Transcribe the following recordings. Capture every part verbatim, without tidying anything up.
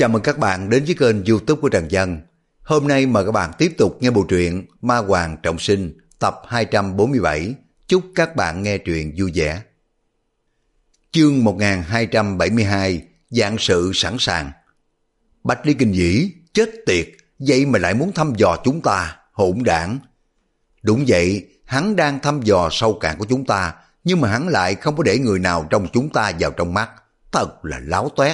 Chào mừng các bạn đến với kênh YouTube của Trần Dân. Hôm nay mời các bạn tiếp tục nghe bộ truyện Ma Hoàng Trọng Sinh tập hai trăm bốn mươi bảy. Chúc các bạn nghe truyện vui vẻ. Chương một nghìn hai trăm bảy mươi hai, Vạn sự sẵn sàng. Bách Lý Kinh Vĩ, chết tiệt, vậy mà lại muốn thăm dò chúng ta, hỗn đảng. Đúng vậy, hắn đang thăm dò sâu cạn của chúng ta, nhưng mà hắn lại không có để người nào trong chúng ta vào trong mắt. Thật là láo toét.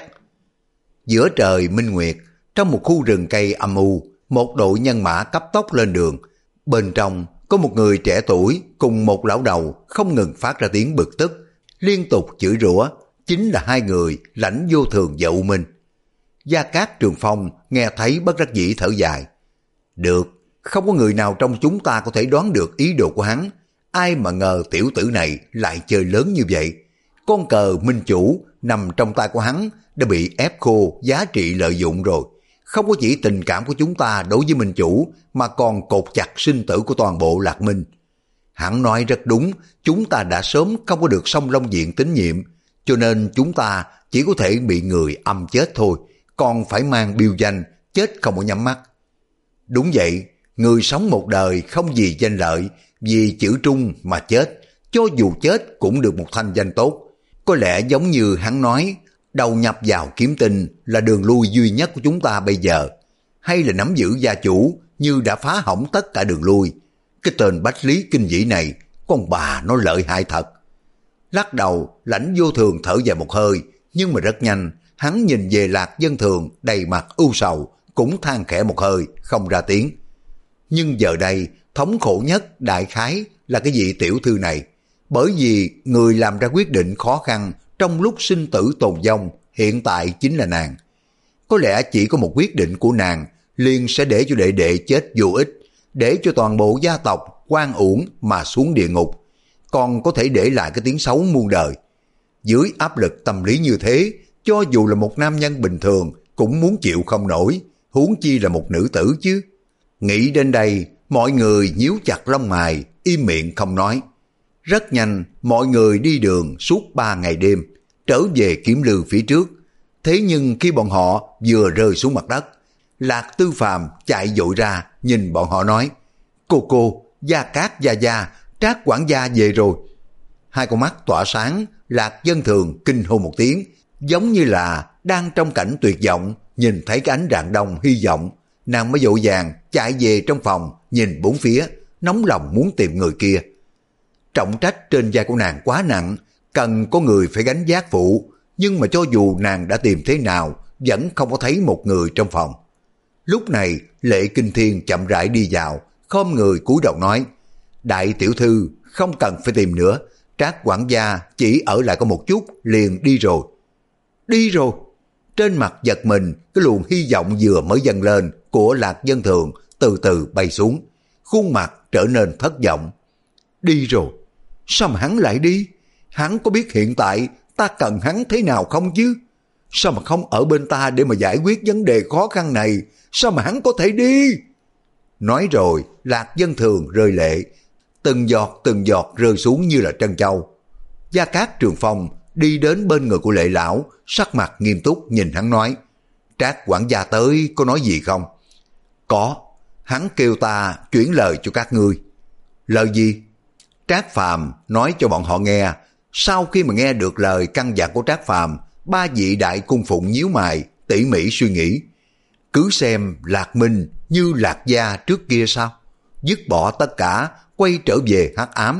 Giữa trời minh nguyệt, trong một khu rừng cây âm u, một đội nhân mã cấp tốc lên đường. Bên trong có một người trẻ tuổi cùng một lão đầu không ngừng phát ra tiếng bực tức, liên tục chửi rủa, chính là hai người Lãnh Vô Thường và U Minh. Gia Cát Trường Phong nghe thấy bất đắc dĩ thở dài. Được, không có người nào trong chúng ta có thể đoán được ý đồ của hắn. Ai mà ngờ tiểu tử này lại chơi lớn như vậy. Con cờ minh chủ nằm trong tay của hắn đã bị ép khô giá trị lợi dụng rồi. Không có chỉ tình cảm của chúng ta đối với minh chủ mà còn cột chặt sinh tử của toàn bộ Lạc Minh. Hắn nói rất đúng, chúng ta đã sớm không có được Song Long Diện tín nhiệm, cho nên chúng ta chỉ có thể bị người âm chết thôi, còn phải mang biêu danh chết không có nhắm mắt. Đúng vậy, người sống một đời không vì danh lợi, vì chữ trung mà chết, cho dù chết cũng được một thanh danh tốt. Có lẽ giống như hắn nói, đầu nhập vào kiếm tinh là đường lui duy nhất của chúng ta bây giờ, hay là nắm giữ gia chủ như đã phá hỏng tất cả đường lui. Cái tên Bách Lý Kinh Vĩ này, con bà nó lợi hại thật. Lắc đầu, Lãnh Vô Thường thở dài một hơi, nhưng mà rất nhanh, hắn nhìn về Lạc Dân Thường đầy mặt ưu sầu, cũng than khẽ một hơi, không ra tiếng. Nhưng giờ đây, thống khổ nhất đại khái là cái vị tiểu thư này, bởi vì người làm ra quyết định khó khăn trong lúc sinh tử tồn vong hiện tại chính là nàng. Có lẽ chỉ có một quyết định của nàng liền sẽ để cho đệ đệ chết vô ích, để cho toàn bộ gia tộc oan uổng mà xuống địa ngục, còn có thể để lại cái tiếng xấu muôn đời. Dưới áp lực tâm lý như thế, cho dù là một nam nhân bình thường cũng muốn chịu không nổi, huống chi là một nữ tử chứ. Nghĩ đến đây, mọi người nhíu chặt lông mày, im miệng không nói. Rất nhanh, mọi người đi đường suốt ba ngày đêm, trở về Kiếm Lư phía trước. Thế nhưng khi bọn họ vừa rơi xuống mặt đất, Lạc Tư Phàm chạy vội ra, nhìn bọn họ nói, cô cô, Gia Cát gia gia, Trác quản gia về rồi. Hai con mắt tỏa sáng, Lạc Dân Thường kinh hô một tiếng, giống như là đang trong cảnh tuyệt vọng, nhìn thấy cái ánh rạng đông hy vọng. Nàng mới vội vàng chạy về trong phòng, nhìn bốn phía, nóng lòng muốn tìm người kia. Trọng trách trên vai của nàng quá nặng, cần có người phải gánh vác phụ, nhưng mà cho dù nàng đã tìm thế nào, vẫn không có thấy một người trong phòng. Lúc này, Lệ Kinh Thiên chậm rãi đi vào, khom người cúi đầu nói, đại tiểu thư, không cần phải tìm nữa, Trác quản gia chỉ ở lại có một chút, liền đi rồi. Đi rồi? Trên mặt giật mình, cái luồng hy vọng vừa mới dâng lên của Lạc Dân Thường từ từ bay xuống, khuôn mặt trở nên thất vọng. Đi rồi? Sao mà hắn lại đi? Hắn có biết hiện tại ta cần hắn thế nào không chứ? Sao mà không ở bên ta để mà giải quyết vấn đề khó khăn này? Sao mà hắn có thể đi? Nói rồi, Lạc Dân Thường rơi lệ, từng giọt từng giọt rơi xuống như là trân châu. Gia Cát Trường Phong đi đến bên người của Lệ lão, sắc mặt nghiêm túc nhìn hắn nói, Trác quản gia tới có nói gì không? Có, hắn kêu ta chuyển lời cho các ngươi. Lời gì? Trác Phàm nói cho bọn họ nghe. Sau khi mà nghe được lời căn dặn của Trác Phàm, ba vị đại cung phụng nhíu mày, tỉ mỉ suy nghĩ. Cứ xem Lạc Minh như Lạc gia trước kia sao? Dứt bỏ tất cả, quay trở về hắc ám.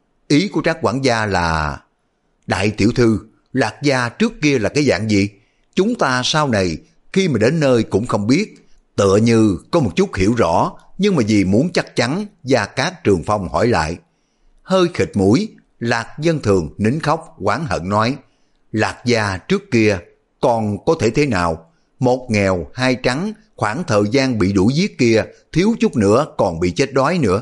Ý của Trác quản gia là, đại tiểu thư, Lạc gia trước kia là cái dạng gì? Chúng ta sau này khi mà đến nơi cũng không biết. Tựa như có một chút hiểu rõ, nhưng mà vì muốn chắc chắn, Gia Cát Trường Phong hỏi lại. Hơi khịt mũi, Lạc Dân Thường nín khóc oán hận nói, Lạc gia trước kia còn có thể thế nào? Một nghèo hai trắng, khoảng thời gian bị đuổi giết kia thiếu chút nữa còn bị chết đói nữa.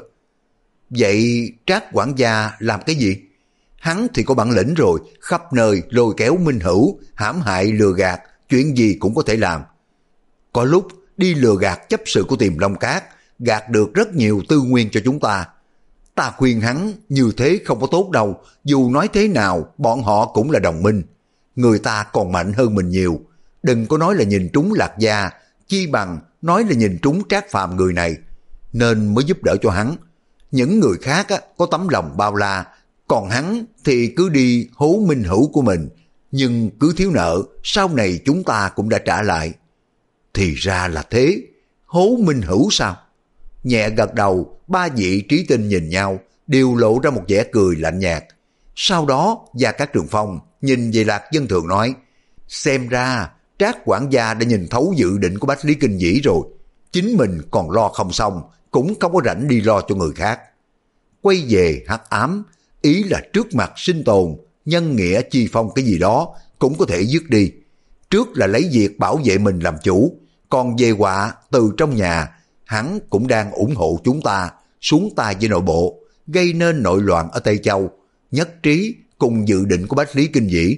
Vậy Trác quản gia làm cái gì? Hắn thì có bản lĩnh rồi, khắp nơi lôi kéo minh hữu, hãm hại lừa gạt, chuyện gì cũng có thể làm. Có lúc đi lừa gạt chấp sự của Tiềm Long Cát, gạt được rất nhiều tư nguyên cho chúng ta. Ta khuyên hắn như thế không có tốt đâu, dù nói thế nào bọn họ cũng là đồng minh. Người ta còn mạnh hơn mình nhiều. đừng có nói là nhìn trúng Lạc Gia, chi bằng nói là nhìn trúng Trác Phàm người này, nên mới giúp đỡ cho hắn. Những người khác á, có tấm lòng bao la, còn hắn thì cứ đi hố minh hữu của mình, nhưng cứ thiếu nợ, sau này chúng ta cũng đã trả lại. Thì ra là thế, hố minh hữu sao? Nhẹ gật đầu, ba vị trí tinh nhìn nhau, đều lộ ra một vẻ cười lạnh nhạt. Sau đó, Gia Cát Trường Phong nhìn về Lạc Dân Thường nói, xem ra Trác quản gia đã nhìn thấu dự định của Bách Lý Kinh Vĩ rồi, chính mình còn lo không xong, cũng không có rảnh đi lo cho người khác. Quay về hắc ám, ý là trước mặt sinh tồn, nhân nghĩa chi phong cái gì đó cũng có thể dứt đi. Trước là lấy việc bảo vệ mình làm chủ, còn về họa từ trong nhà, hắn cũng đang ủng hộ chúng ta xuống tay với nội bộ, gây nên nội loạn ở Tây Châu, nhất trí cùng dự định của Bách Lý Kinh Vĩ.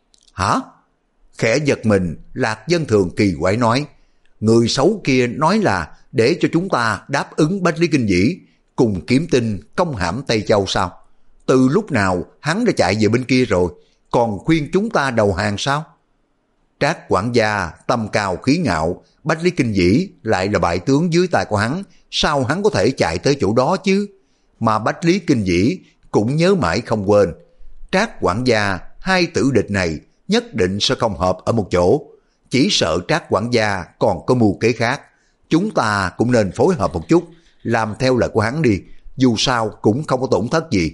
Hả? Khẽ giật mình, Lạc Dân Thường kỳ quái nói, người xấu kia nói là để cho chúng ta đáp ứng Bách Lý Kinh Vĩ, cùng kiếm tinh công hãm Tây Châu sao? Từ lúc nào hắn đã chạy về bên kia rồi, còn khuyên chúng ta đầu hàng sao? Trác quản gia tâm cao khí ngạo, Bách Lý Kinh Vĩ lại là bại tướng dưới tay của hắn, sao hắn có thể chạy tới chỗ đó chứ? Mà Bách Lý Kinh Vĩ cũng nhớ mãi không quên, Trác quản gia hai tử địch này nhất định sẽ không hợp ở một chỗ, chỉ sợ Trác quản gia còn có mưu kế khác. Chúng ta cũng nên phối hợp một chút, làm theo lời của hắn đi, dù sao cũng không có tổn thất gì.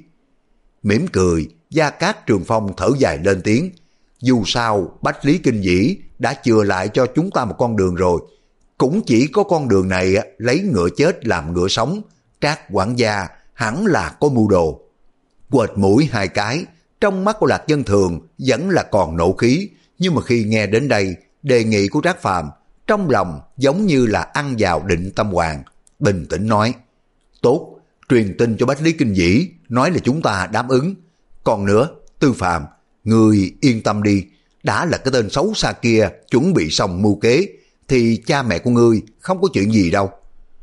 Mỉm cười, Gia Cát Trường Phong thở dài lên tiếng, dù sao Bách Lý Kinh Vĩ đã chừa lại cho chúng ta một con đường rồi, cũng chỉ có con đường này lấy ngựa chết làm ngựa sống, Trác quản gia hẳn là có mưu đồ. Quệt mũi hai cái, trong mắt của Lạc Dân Thường vẫn là còn nộ khí, nhưng mà khi nghe đến đây, đề nghị của Trác Phàm, trong lòng giống như là ăn vào định tâm hoàng, bình tĩnh nói, tốt, truyền tin cho Bách Lý Kinh Vĩ, nói là chúng ta đáp ứng. Còn nữa, Tư Phàm, người yên tâm đi, đã là cái tên xấu xa kia chuẩn bị xong mưu kế, thì cha mẹ của ngươi không có chuyện gì đâu.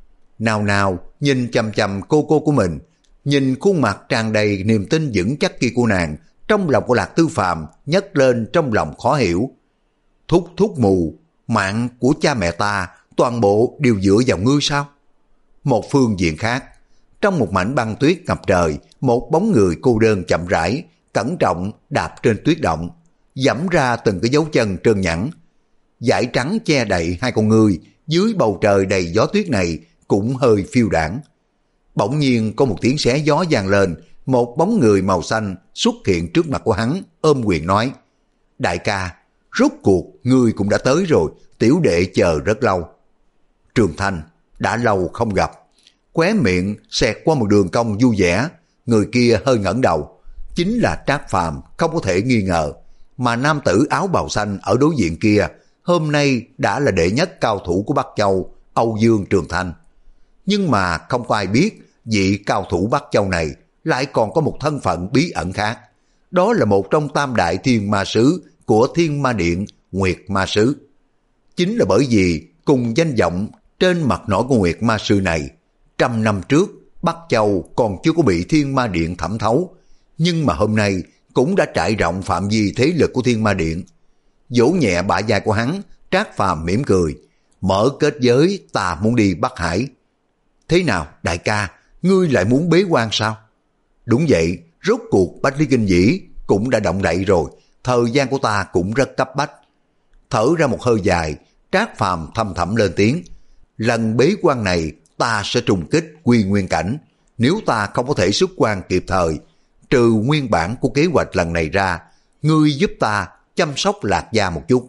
Nào nào nhìn chằm chằm cô cô của mình, nhìn khuôn mặt tràn đầy niềm tin vững chắc kia của nàng, trong lòng của Lạc Tư Phàm nhấc lên trong lòng khó hiểu. Thúc thúc mù, mạng của cha mẹ ta toàn bộ đều dựa vào ngươi sao? Một phương diện khác, trong một mảnh băng tuyết ngập trời, một bóng người cô đơn chậm rãi, cẩn trọng đạp trên tuyết động, dẫm ra từng cái dấu chân trơn nhẵn. Dải trắng che đậy hai con ngươi, dưới bầu trời đầy gió tuyết này cũng hơi phiêu đãng. Bỗng nhiên có một tiếng xé gió vang lên, một bóng người màu xanh xuất hiện trước mặt của hắn, ôm quyền nói, đại ca, rốt cuộc ngươi cũng đã tới rồi, tiểu đệ chờ rất lâu. Trường Thanh, đã lâu không gặp. Khóe miệng xẹt qua một đường cong vui vẻ, người kia hơi ngẩng đầu, chính là Trác Phàm không có thể nghi ngờ, mà nam tử áo bào xanh ở đối diện kia hôm nay đã là đệ nhất cao thủ của Bắc Châu, Âu Dương Trường Thanh. Nhưng mà không có ai biết vị cao thủ Bắc Châu này lại còn có một thân phận bí ẩn khác, đó là một trong tam đại thiên ma sứ của Thiên Ma Điện, Nguyệt Ma Sứ. Chính là bởi vì cùng danh vọng trên mặt nổi của Nguyệt Ma Sư này, trăm năm trước Bắc Châu còn chưa có bị Thiên Ma Điện thẩm thấu, nhưng mà hôm nay cũng đã trải rộng phạm vi thế lực của Thiên Ma Điện. Vỗ nhẹ bả vai của hắn, Trác Phàm mỉm cười, mở kết giới, ta muốn đi Bắc Hải. Thế nào đại ca, ngươi lại muốn bế quan sao? Đúng vậy, rốt cuộc Bách Lý Kinh Vĩ cũng đã động đậy rồi, thời gian của ta cũng rất cấp bách. Thở ra một hơi dài, Trác Phàm thầm thẳm lên tiếng, lần bế quan này ta sẽ trùng kích quy nguyên cảnh, nếu ta không có thể xuất quan kịp thời, trừ nguyên bản của kế hoạch lần này ra, ngươi giúp ta chăm sóc Lạc Gia một chút.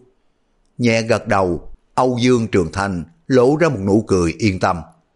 Nhẹ gật đầu, Âu Dương Trường Thanh lộ ra một nụ cười yên tâm.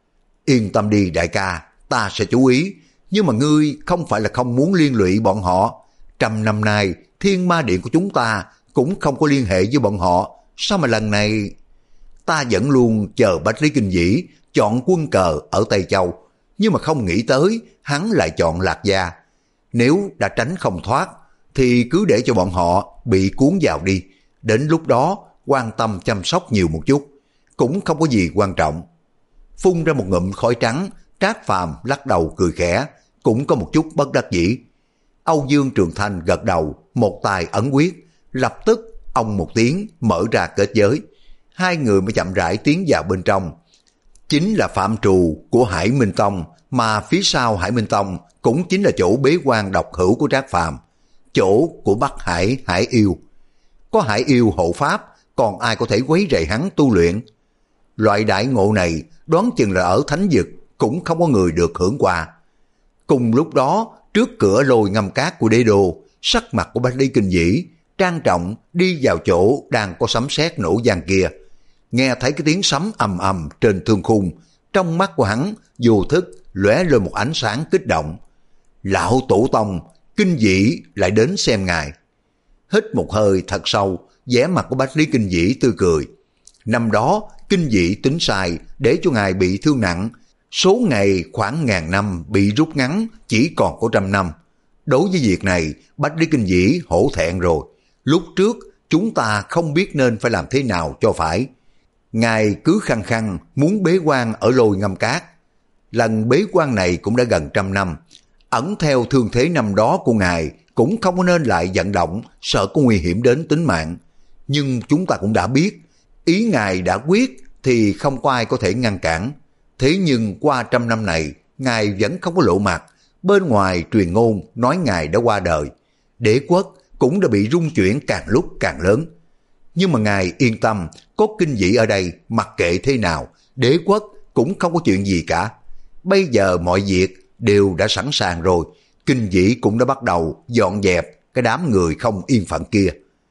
Yên tâm đi đại ca, ta sẽ chú ý, nhưng mà ngươi không phải là không muốn liên lụy bọn họ. Trăm năm nay, Thiên Ma Điện của chúng ta cũng không có liên hệ với bọn họ, sao mà lần này... Ta vẫn luôn chờ Bách Lý Kinh Vĩ chọn quân cờ ở Tây Châu, nhưng mà không nghĩ tới hắn lại chọn Lạc Gia. Nếu đã tránh không thoát, thì cứ để cho bọn họ bị cuốn vào đi. Đến lúc đó, quan tâm chăm sóc nhiều một chút, cũng không có gì quan trọng. Phun ra một ngụm khói trắng, Trác Phàm lắc đầu cười khẽ, cũng có một chút bất đắc dĩ. Âu Dương Trường Thanh gật đầu, một tài ẩn quyết, lập tức ông một tiếng mở ra kết giới. Hai người mới chậm rãi tiến vào bên trong. Chính là phạm trù của Hải Minh Tông, mà phía sau Hải Minh Tông cũng chính là chỗ bế quan độc hữu của Trác Phàm, chỗ của Bắc Hải Hải Yêu. Có Hải Yêu hộ pháp, còn ai có thể quấy rầy hắn tu luyện? Loại đại ngộ này đoán chừng là ở thánh vực cũng không có người được hưởng qua. Cùng lúc đó, trước cửa lôi ngâm cát của đế đô, sắc mặt của Bách Lý Kinh Vĩ trang trọng đi vào chỗ đang có sấm sét nổ vang kia. Nghe thấy cái tiếng sấm ầm ầm trên thương khung, trong mắt của hắn vô thức lóe lên một ánh sáng kích động. Lão tổ tông, Kinh Vĩ lại đến xem ngài. Hít một hơi thật sâu, vẻ mặt của Bách Lý Kinh Vĩ tươi cười. Năm đó Kinh Vĩ tính sai để cho ngài bị thương nặng, số ngày khoảng ngàn năm bị rút ngắn chỉ còn có trăm năm. Đối với việc này, Bách Lý Kinh Vĩ hổ thẹn rồi. Lúc trước chúng ta không biết nên phải làm thế nào cho phải. Ngài cứ khăng khăng muốn bế quan ở lôi ngâm cát. Lần bế quan này cũng đã gần trăm năm. Ẩn theo thương thế năm đó của ngài cũng không có nên lại vận động, sợ có nguy hiểm đến tính mạng. Nhưng chúng ta cũng đã biết, ý ngài đã quyết thì không có ai có thể ngăn cản. Thế nhưng qua trăm năm này, ngài vẫn không có lộ mặt. Bên ngoài truyền ngôn nói ngài đã qua đời. Đế quốc cũng đã bị rung chuyển càng lúc càng lớn. Nhưng mà ngài yên tâm, có Kinh Vĩ ở đây, mặc kệ thế nào, đế quốc cũng không có chuyện gì cả. Bây giờ mọi việc đều đã sẵn sàng rồi, Kinh Vĩ cũng đã bắt đầu dọn dẹp cái đám người không yên phận kia.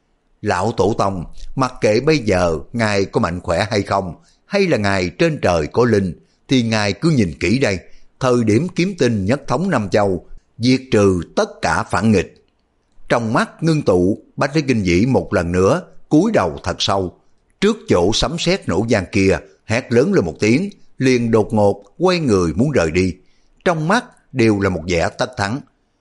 Lão tổ tông, mặc kệ bây giờ ngài có mạnh khỏe hay không, hay là ngài trên trời có linh, thì ngài cứ nhìn kỹ đây, thời điểm kiếm tinh nhất thống Nam Châu, diệt trừ tất cả phản nghịch. Trong mắt ngưng tụ, Bách Lý Kinh Vĩ một lần nữa cúi đầu thật sâu, trước chỗ sấm sét nổ vang kia, hét lớn lên một tiếng, liền đột ngột quay người muốn rời đi. Trong mắt đều là một vẻ tất thắng.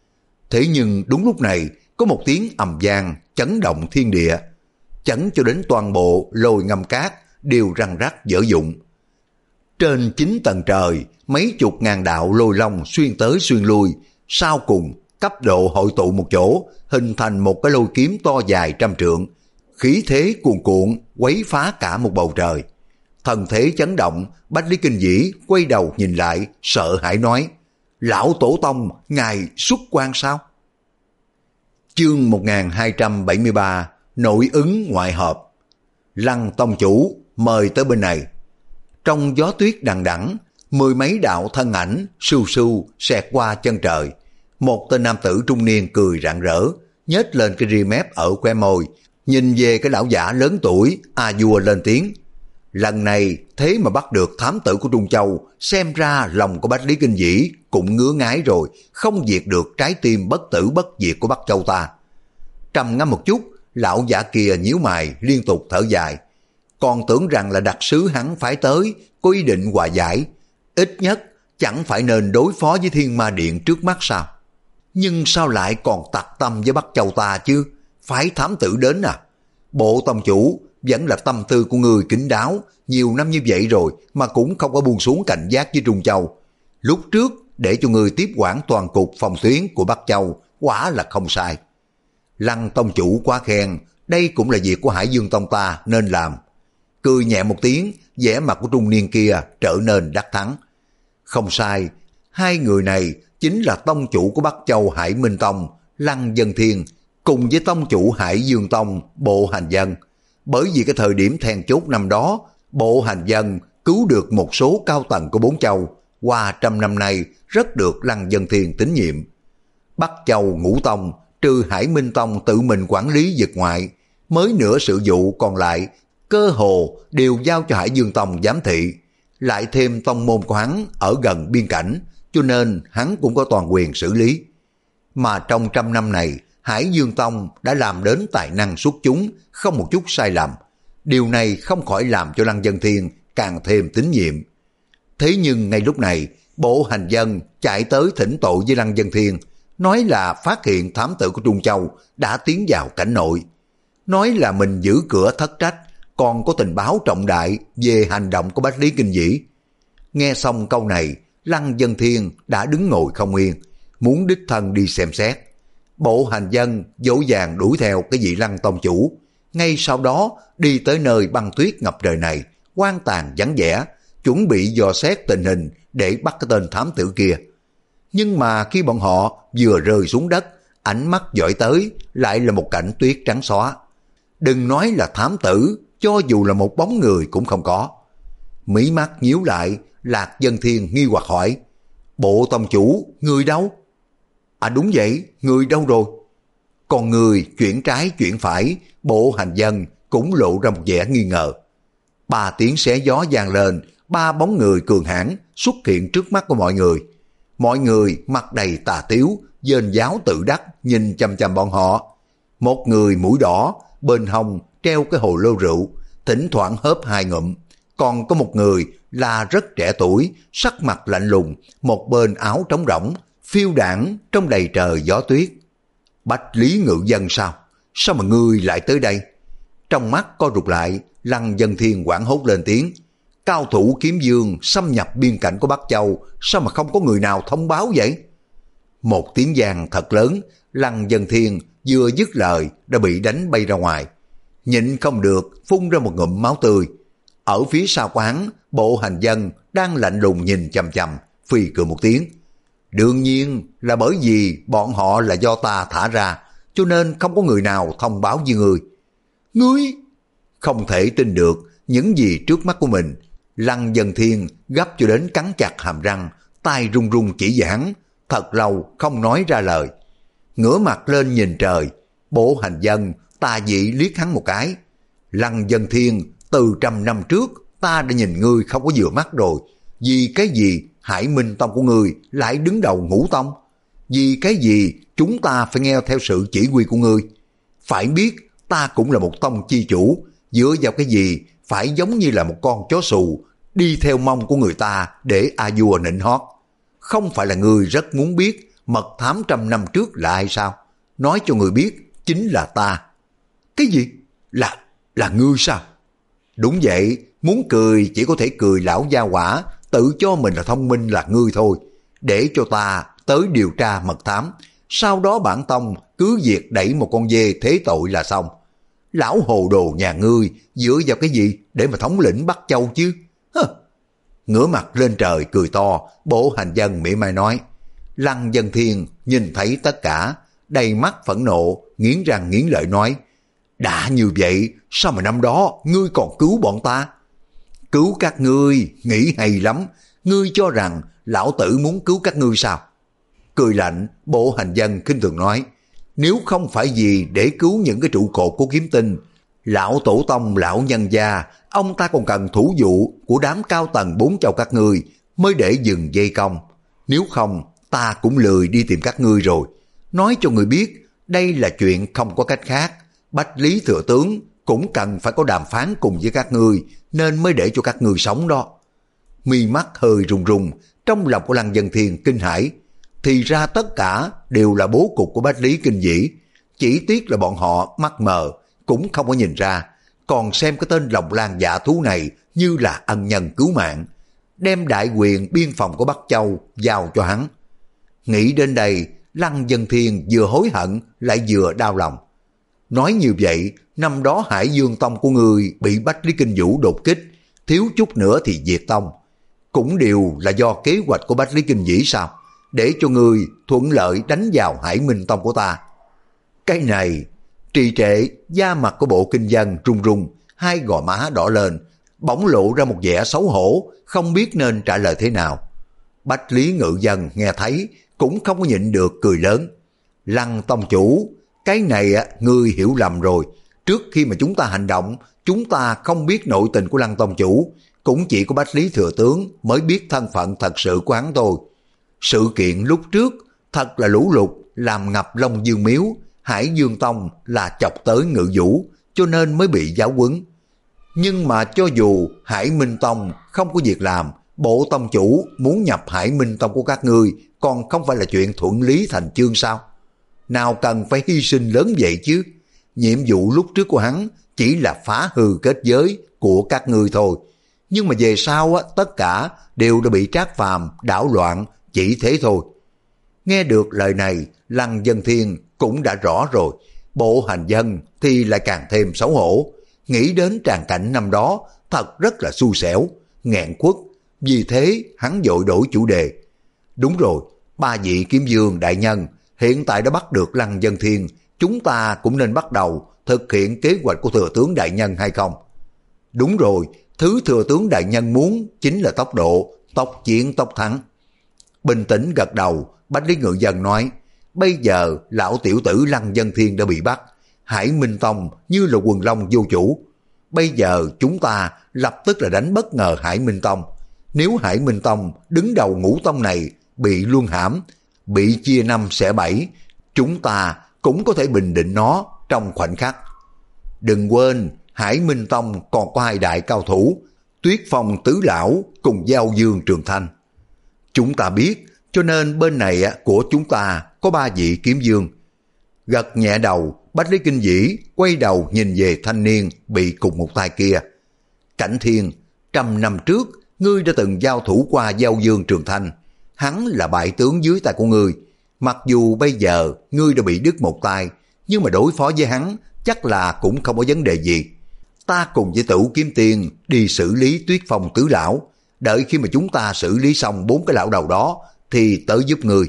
Thế nhưng đúng lúc này, có một tiếng ầm vang chấn động thiên địa, chấn cho đến toàn bộ lôi ngâm cát đều răng rắc dở dụng. Trên chín tầng trời, mấy chục ngàn đạo lôi long xuyên tới xuyên lui, sau cùng cấp độ hội tụ một chỗ, hình thành một cái lôi kiếm to dài trăm trượng, khí thế cuồn cuộn quấy phá cả một bầu trời. Thần thế chấn động, Bách Lý Kinh Vĩ quay đầu nhìn lại, sợ hãi nói: Lão tổ tông, ngài xuất quan sao? Chương một nghìn hai trăm bảy mươi ba, nội ứng ngoại hợp. Lăng tông chủ mời tới bên này. Trong gió tuyết đằng đẵng, mười mấy đạo thân ảnh sưu sưu xẹt qua chân trời. Một tên nam tử trung niên cười rạng rỡ, nhếch lên cái ria mép ở khóe môi, nhìn về cái lão giả lớn tuổi, a vua lên tiếng: Lần này thế mà bắt được thám tử của Trung Châu, xem ra lòng của Bách Lý Kinh Vĩ cũng ngứa ngái rồi, không diệt được trái tim bất tử bất diệt của Bắc Châu ta. Trầm ngâm một chút, lão giả kia nhíu mày liên tục thở dài. Còn tưởng rằng là đặc sứ hắn phái tới, có ý định hòa giải, ít nhất chẳng phải nên đối phó với Thiên Ma Điện trước mắt sao? Nhưng sao lại còn tặc tâm với Bắc Châu ta chứ? Phái thám tử đến à? Bộ tông chủ, vẫn là tâm tư của người kín đáo, nhiều năm như vậy rồi mà cũng không có buông xuống cảnh giác với Trung Châu. Lúc trước để cho người tiếp quản toàn cục phòng tuyến của Bắc Châu, quả là không sai. Lăng tông chủ quá khen, đây cũng là việc của Hải Dương Tông ta nên làm. Cười nhẹ một tiếng, vẻ mặt của trung niên kia trở nên đắc thắng. Không sai, hai người này chính là tông chủ của Bắc Châu Hải Minh Tông, Lăng Dân Thiên, cùng với tông chủ Hải Dương Tông, Bộ Hành Dân. Bởi vì cái thời điểm then chốt năm đó, Bộ Hành Dân cứu được một số cao tầng của bốn châu, qua trăm năm nay rất được Lăng Dân Thiên tín nhiệm. Bắc Châu Ngũ Tông, trừ Hải Minh Tông tự mình quản lý vực ngoại, mới nửa sự vụ còn lại, cơ hồ đều giao cho Hải Dương Tông giám thị. Lại thêm tông môn của hắn ở gần biên cảnh, cho nên hắn cũng có toàn quyền xử lý. Mà trong trăm năm này, Hải Dương Tông đã làm đến tài năng xuất chúng, không một chút sai lầm. Điều này không khỏi làm cho Lăng Dân Thiên càng thêm tín nhiệm. Thế nhưng ngay lúc này, Bộ Hành Dân chạy tới thỉnh tội với Lăng Dân Thiên, nói là phát hiện thám tử của Trung Châu đã tiến vào cảnh nội. Nói là mình giữ cửa thất trách, còn có tình báo trọng đại về hành động của Bách Lý Kinh Vĩ. Nghe xong câu này, Lăng Dân Thiên đã đứng ngồi không yên, muốn đích thân đi xem xét. Bộ Hành Dân dỗ dàng đuổi theo cái vị Lăng tông chủ, ngay sau đó đi tới nơi băng tuyết ngập trời này, hoang tàn vắng vẻ, chuẩn bị dò xét tình hình để bắt cái tên thám tử kia. Nhưng mà khi bọn họ vừa rơi xuống đất, ánh mắt dõi tới lại là một cảnh tuyết trắng xóa. Đừng nói là thám tử, cho dù là một bóng người cũng không có. Mí mắt nhíu lại, Lạc Dân Thiên nghi hoặc hỏi, bộ tông chủ, người đâu? À đúng vậy, người đâu rồi? Còn người chuyển trái chuyển phải, bộ hành dân cũng lộ ra một vẻ nghi ngờ. Ba tiếng xé gió vang lên, ba bóng người cường hãn xuất hiện trước mắt của mọi người. Mọi người mặt đầy tà tiếu, dên giáo tự đắc nhìn chằm chằm bọn họ. Một người mũi đỏ, bên hông treo cái hồ lô rượu, thỉnh thoảng hớp hai ngụm. Còn có một người là rất trẻ tuổi, sắc mặt lạnh lùng, một bên áo trống rỗng, phiêu đãng trong đầy trời gió tuyết. Bách Lý Ngự Dân sao? Sao mà ngươi lại tới đây? Trong mắt co rụt lại, Lăng Dân Thiên hoảng hốt lên tiếng. Cao thủ kiếm dương xâm nhập biên cảnh của Bắc Châu, sao mà không có người nào thông báo vậy? Một tiếng vang thật lớn, Lăng Dân Thiên vừa dứt lời đã bị đánh bay ra ngoài. Nhịn không được, phun ra một ngụm máu tươi. Ở phía sau quán, bộ hành dân đang lạnh lùng nhìn chằm chằm, phì cười một tiếng. Đương nhiên là bởi vì bọn họ là do ta thả ra, cho nên không có người nào thông báo với ngươi. Ngươi không thể tin được những gì trước mắt của mình. Lăng Dân Thiên gấp cho đến cắn chặt hàm răng, tay run run chỉ về hắn, thật lâu không nói ra lời. Ngửa mặt lên nhìn trời, bộ hành dân tà dị liếc hắn một cái. Lăng Dân Thiên, từ trăm năm trước ta đã nhìn ngươi không có vừa mắt rồi. Vì cái gì Hải Minh Tông của ngươi lại đứng đầu Ngũ Tông? Vì cái gì chúng ta phải nghe theo sự chỉ huy của ngươi? Phải biết ta cũng là một tông chi chủ, dựa vào cái gì phải giống như là một con chó xù đi theo mông của người ta để a vua nịnh hót? Không phải là ngươi rất muốn biết mật thám trăm năm trước là ai sao? Nói cho người biết chính là ta. Cái gì? Là, là ngươi sao? Đúng vậy, muốn cười chỉ có thể cười lão gia hỏa, tự cho mình là thông minh là ngươi thôi. Để cho ta tới điều tra mật thám, sau đó bản tông cứ việc đẩy một con dê thế tội là xong. Lão hồ đồ nhà ngươi dựa vào cái gì để mà thống lĩnh Bắc Châu chứ? Hơ. Ngửa mặt lên trời cười to, bộ hành dân mỉa mai nói. Lăng Dân Thiên nhìn thấy tất cả, đầy mắt phẫn nộ, nghiến răng nghiến lợi nói. Đã như vậy, sao mà năm đó ngươi còn cứu bọn ta? Cứu các ngươi, nghĩ hay lắm. Ngươi cho rằng lão tử muốn cứu các ngươi sao? Cười lạnh, bộ hành dân khinh thường nói. Nếu không phải vì để cứu những cái trụ cột của kiếm tinh, lão tổ tông lão nhân gia, ông ta còn cần thủ vụ của đám cao tầng bốn châu các ngươi mới để dừng dây công. Nếu không, ta cũng lười đi tìm các ngươi rồi. Nói cho người biết, đây là chuyện không có cách khác. Bách Lý Thừa Tướng cũng cần phải có đàm phán cùng với các ngươi, nên mới để cho các ngươi sống đó. Mi mắt hơi rùng rùng, trong lòng của Lăng Dân Thiên kinh hãi. Thì ra tất cả đều là bố cục của Bách Lý Kinh Vĩ. Chỉ tiếc là bọn họ mắt mờ, cũng không có nhìn ra, còn xem cái tên Lòng Lan dạ thú này như là ân nhân cứu mạng, đem đại quyền biên phòng của Bắc Châu giao cho hắn. Nghĩ đến đây, Lăng Dân Thiên vừa hối hận lại vừa đau lòng. Nói như vậy, năm đó Hải Dương Tông của người bị Bách Lý Kinh Vũ đột kích, thiếu chút nữa thì diệt tông. Cũng đều là do kế hoạch của Bách Lý Kinh Vĩ sao? Để cho người thuận lợi đánh vào Hải Minh Tông của ta. Cái này, trì trệ, da mặt của bộ kinh dân run run, hai gò má đỏ lên, bỗng lộ ra một vẻ xấu hổ, không biết nên trả lời thế nào. Bách Lý Ngự Dân nghe thấy, cũng không có nhịn được cười lớn. Lăng tông chủ, cái này á, ngươi hiểu lầm rồi. Trước khi mà chúng ta hành động, chúng ta không biết nội tình của Lăng tông chủ, cũng chỉ có Bách Lý Thừa Tướng mới biết thân phận thật sự của hắn thôi. Sự kiện lúc trước thật là lũ lụt làm ngập Long Dương Miếu, Hải Dương Tông là chọc tới Ngự Vũ, cho nên mới bị giáo huấn. Nhưng mà cho dù Hải Minh Tông không có việc làm, bộ tông chủ muốn nhập Hải Minh Tông của các ngươi còn không phải là chuyện thuận lý thành chương sao? Nào cần phải hy sinh lớn vậy chứ? Nhiệm vụ lúc trước của hắn chỉ là phá hư kết giới của các ngươi thôi. Nhưng mà về sau á, tất cả đều đã bị Trác Phàm đảo loạn, chỉ thế thôi. Nghe được lời này, Lăng Dân Thiên cũng đã rõ rồi. Bộ hành dân thì lại càng thêm xấu hổ, nghĩ đến tràng cảnh năm đó thật rất là xui xẻo, nghẹn quất, vì thế hắn vội đổi chủ đề. Đúng rồi, ba vị kiếm vương đại nhân hiện tại đã bắt được Lăng Vân Thiên, chúng ta cũng nên bắt đầu thực hiện kế hoạch của thừa tướng đại nhân hay không? Đúng rồi, thứ thừa tướng đại nhân muốn chính là tốc độ, tốc chiến tốc thắng. Bình tĩnh gật đầu, Bách Lý Ngự Dân nói, bây giờ lão tiểu tử Lăng Vân Thiên đã bị bắt, Hải Minh Tông như là quần long vô chủ. Bây giờ chúng ta lập tức là đánh bất ngờ Hải Minh Tông. Nếu Hải Minh Tông đứng đầu ngũ tông này bị luân hãm, bị chia năm xẻ bảy, chúng ta cũng có thể bình định nó trong khoảnh khắc. Đừng quên, Hải Minh Tông còn có hai đại cao thủ, Tuyết Phong Tứ Lão cùng Giao Dương Trường Thanh. Chúng ta biết, cho nên bên này của chúng ta có ba vị kiếm vương. Gật nhẹ đầu, Bách Lý Kinh Vĩ quay đầu nhìn về thanh niên bị cùng một tay kia. Cảnh Thiên, trăm năm trước, ngươi đã từng giao thủ qua Giao Dương Trường Thanh. Hắn là bại tướng dưới tay của ngươi. Mặc dù bây giờ ngươi đã bị đứt một tay, nhưng mà đối phó với hắn chắc là cũng không có vấn đề gì. Ta cùng với Tửu Kiếm Tiên đi xử lý Tuyết Phong Tứ Lão. Đợi khi mà chúng ta xử lý xong bốn cái lão đầu đó thì tới giúp ngươi.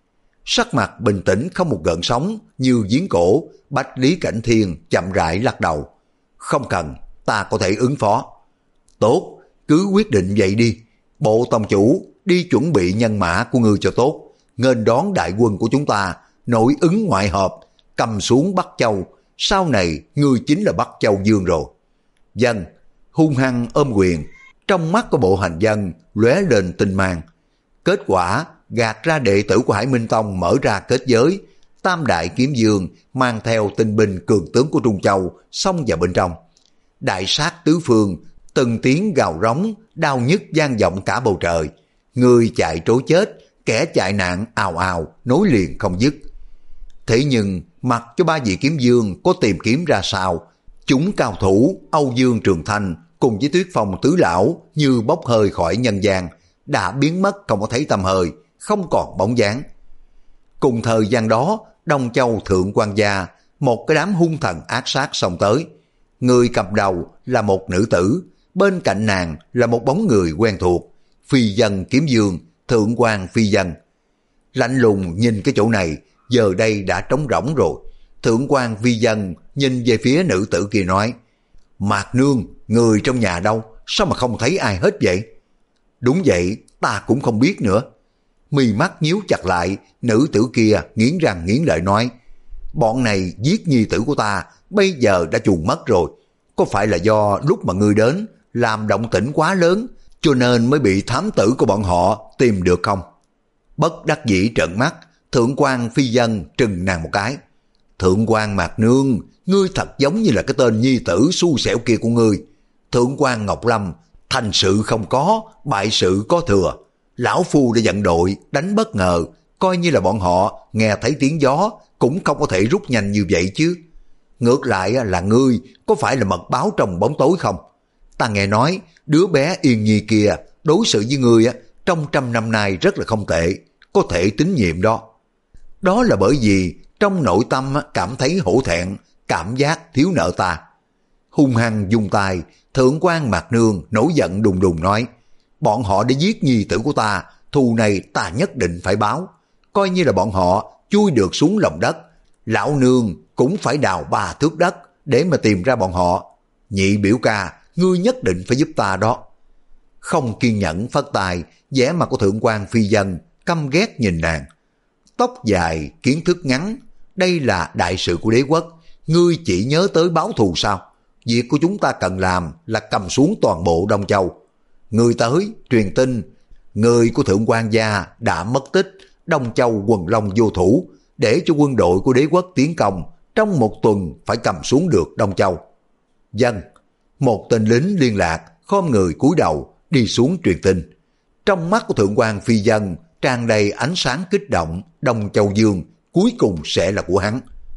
Sắc mặt bình tĩnh không một gợn sóng như giếng cổ, Bách Lý Cảnh Thiên chậm rãi lắc đầu. Không cần, ta có thể ứng phó. Tốt, cứ quyết định vậy đi. Bộ tông chủ đi chuẩn bị nhân mã của ngươi cho tốt, nghênh đón đại quân của chúng ta, nội ứng ngoại hợp, cầm xuống Bắc Châu. Sau này ngươi chính là Bắc Châu Dương rồi. Dân hung hăng ôm quyền, trong mắt của Bộ Hành Dân lóe lên tinh mang. Kết quả gạt ra đệ tử của Hải Minh Tông mở ra kết giới, Tam Đại Kiếm Dương mang theo tinh binh cường tướng của Trung Châu xông vào bên trong. Đại sát tứ phương, từng tiếng gào rống, đau nhức vang vọng cả bầu trời. Người chạy trối chết, kẻ chạy nạn ào ào, nối liền không dứt. Thế nhưng mặc cho ba vị kiếm dương có tìm kiếm ra sao, chúng cao thủ Âu Dương Trường Thanh cùng với Tuyết Phong Tứ Lão như bốc hơi khỏi nhân gian, đã biến mất không có thấy tăm hơi, không còn bóng dáng. Cùng thời gian đó, Đông Châu Thượng Quan Gia, một cái đám hung thần ác sát xông tới. Người cầm đầu là một nữ tử, bên cạnh nàng là một bóng người quen thuộc, Phi Dân Kiếm Dương, Thượng Quan Phi Dân. Lạnh lùng nhìn cái chỗ này, giờ đây đã trống rỗng rồi. Thượng Quan Phi Dân nhìn về phía nữ tử kia nói, Mạc Nương, người trong nhà đâu, sao mà không thấy ai hết vậy? Đúng vậy, ta cũng không biết nữa. Mi mắt nhíu chặt lại, nữ tử kia nghiến răng nghiến lợi nói, bọn này giết nhi tử của ta, bây giờ đã chuồn mất rồi. Có phải là do lúc mà ngươi đến, làm động tĩnh quá lớn, cho nên mới bị thám tử của bọn họ tìm được không? Bất đắc dĩ trợn mắt, Thượng Quan Phi Dân trừng nàng một cái. Thượng Quan Mạc Nương, ngươi thật giống như là cái tên nhi tử xui xẻo kia của ngươi. Thượng Quan Ngọc Lâm, thành sự không có, bại sự có thừa. Lão Phu đã dẫn đội, đánh bất ngờ, coi như là bọn họ nghe thấy tiếng gió, cũng không có thể rút nhanh như vậy chứ. Ngược lại là ngươi, có phải là mật báo trong bóng tối không? Ta nghe nói, đứa bé Yên Nhi kia đối xử với ngươi trong trăm năm nay rất là không tệ, có thể tín nhiệm đó. Đó là bởi vì trong nội tâm cảm thấy hổ thẹn, cảm giác thiếu nợ ta. Hung hăng dùng tay, Thượng Quan Mạc Nương nổi giận đùng đùng nói, bọn họ đã giết nhi tử của ta, thù này ta nhất định phải báo. Coi như là bọn họ chui được xuống lòng đất, lão nương cũng phải đào ba thước đất để mà tìm ra bọn họ. Nhị biểu ca, ngươi nhất định phải giúp ta đó. Không kiên nhẫn phất tài, vẻ mặt của Thượng Quan Phi Dân căm ghét nhìn nàng. Tóc dài, kiến thức ngắn, đây là đại sự của đế quốc, ngươi chỉ nhớ tới báo thù sao? Việc của chúng ta cần làm là cầm xuống toàn bộ Đông Châu. Người tới, truyền tin, người của Thượng Quan gia đã mất tích, Đông Châu quần long vô thủ, để cho quân đội của đế quốc tiến công, trong một tuần phải cầm xuống được Đông Châu. Dân, một tên lính liên lạc, khom người cúi đầu, đi xuống truyền tin. Trong mắt của Thượng Quan Phi Dân tràn đầy ánh sáng kích động, Đông Châu Dương cuối cùng sẽ là của hắn.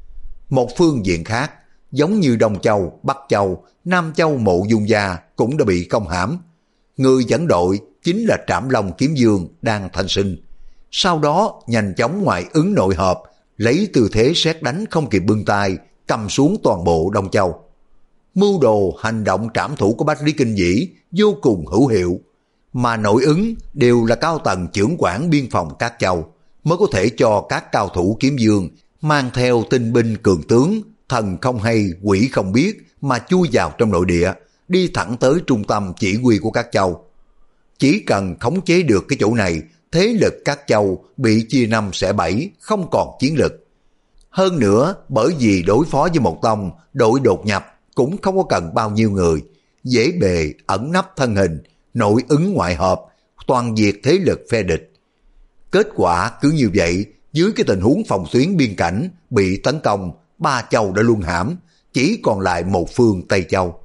Một phương diện khác, giống như Đông Châu, Bắc Châu, Nam Châu Mộ Dung gia cũng đã bị công hãm. Người dẫn đội chính là Trảm Long Kiếm Dương đang thanh sinh. Sau đó nhanh chóng ngoại ứng nội hợp, lấy tư thế sét đánh không kịp bưng tay, cầm xuống toàn bộ Đông Châu. Mưu đồ hành động trảm thủ của Bách Lý Kinh Vĩ vô cùng hữu hiệu, mà nội ứng đều là cao tầng trưởng quản biên phòng các châu, mới có thể cho các cao thủ kiếm dương mang theo tinh binh cường tướng, thần không hay quỷ không biết mà chui vào trong nội địa, đi thẳng tới trung tâm chỉ huy của các châu. Chỉ cần khống chế được cái chỗ này, thế lực các châu bị chia năm xẻ bảy, không còn chiến lực. Hơn nữa, bởi vì đối phó với một tông, đội đột nhập cũng không có cần bao nhiêu người, dễ bề ẩn nấp thân hình, nội ứng ngoại hợp, toàn diệt thế lực phe địch. Kết quả cứ như vậy, dưới cái tình huống phòng tuyến biên cảnh bị tấn công, ba châu đã luân hãm, chỉ còn lại một phương Tây Châu.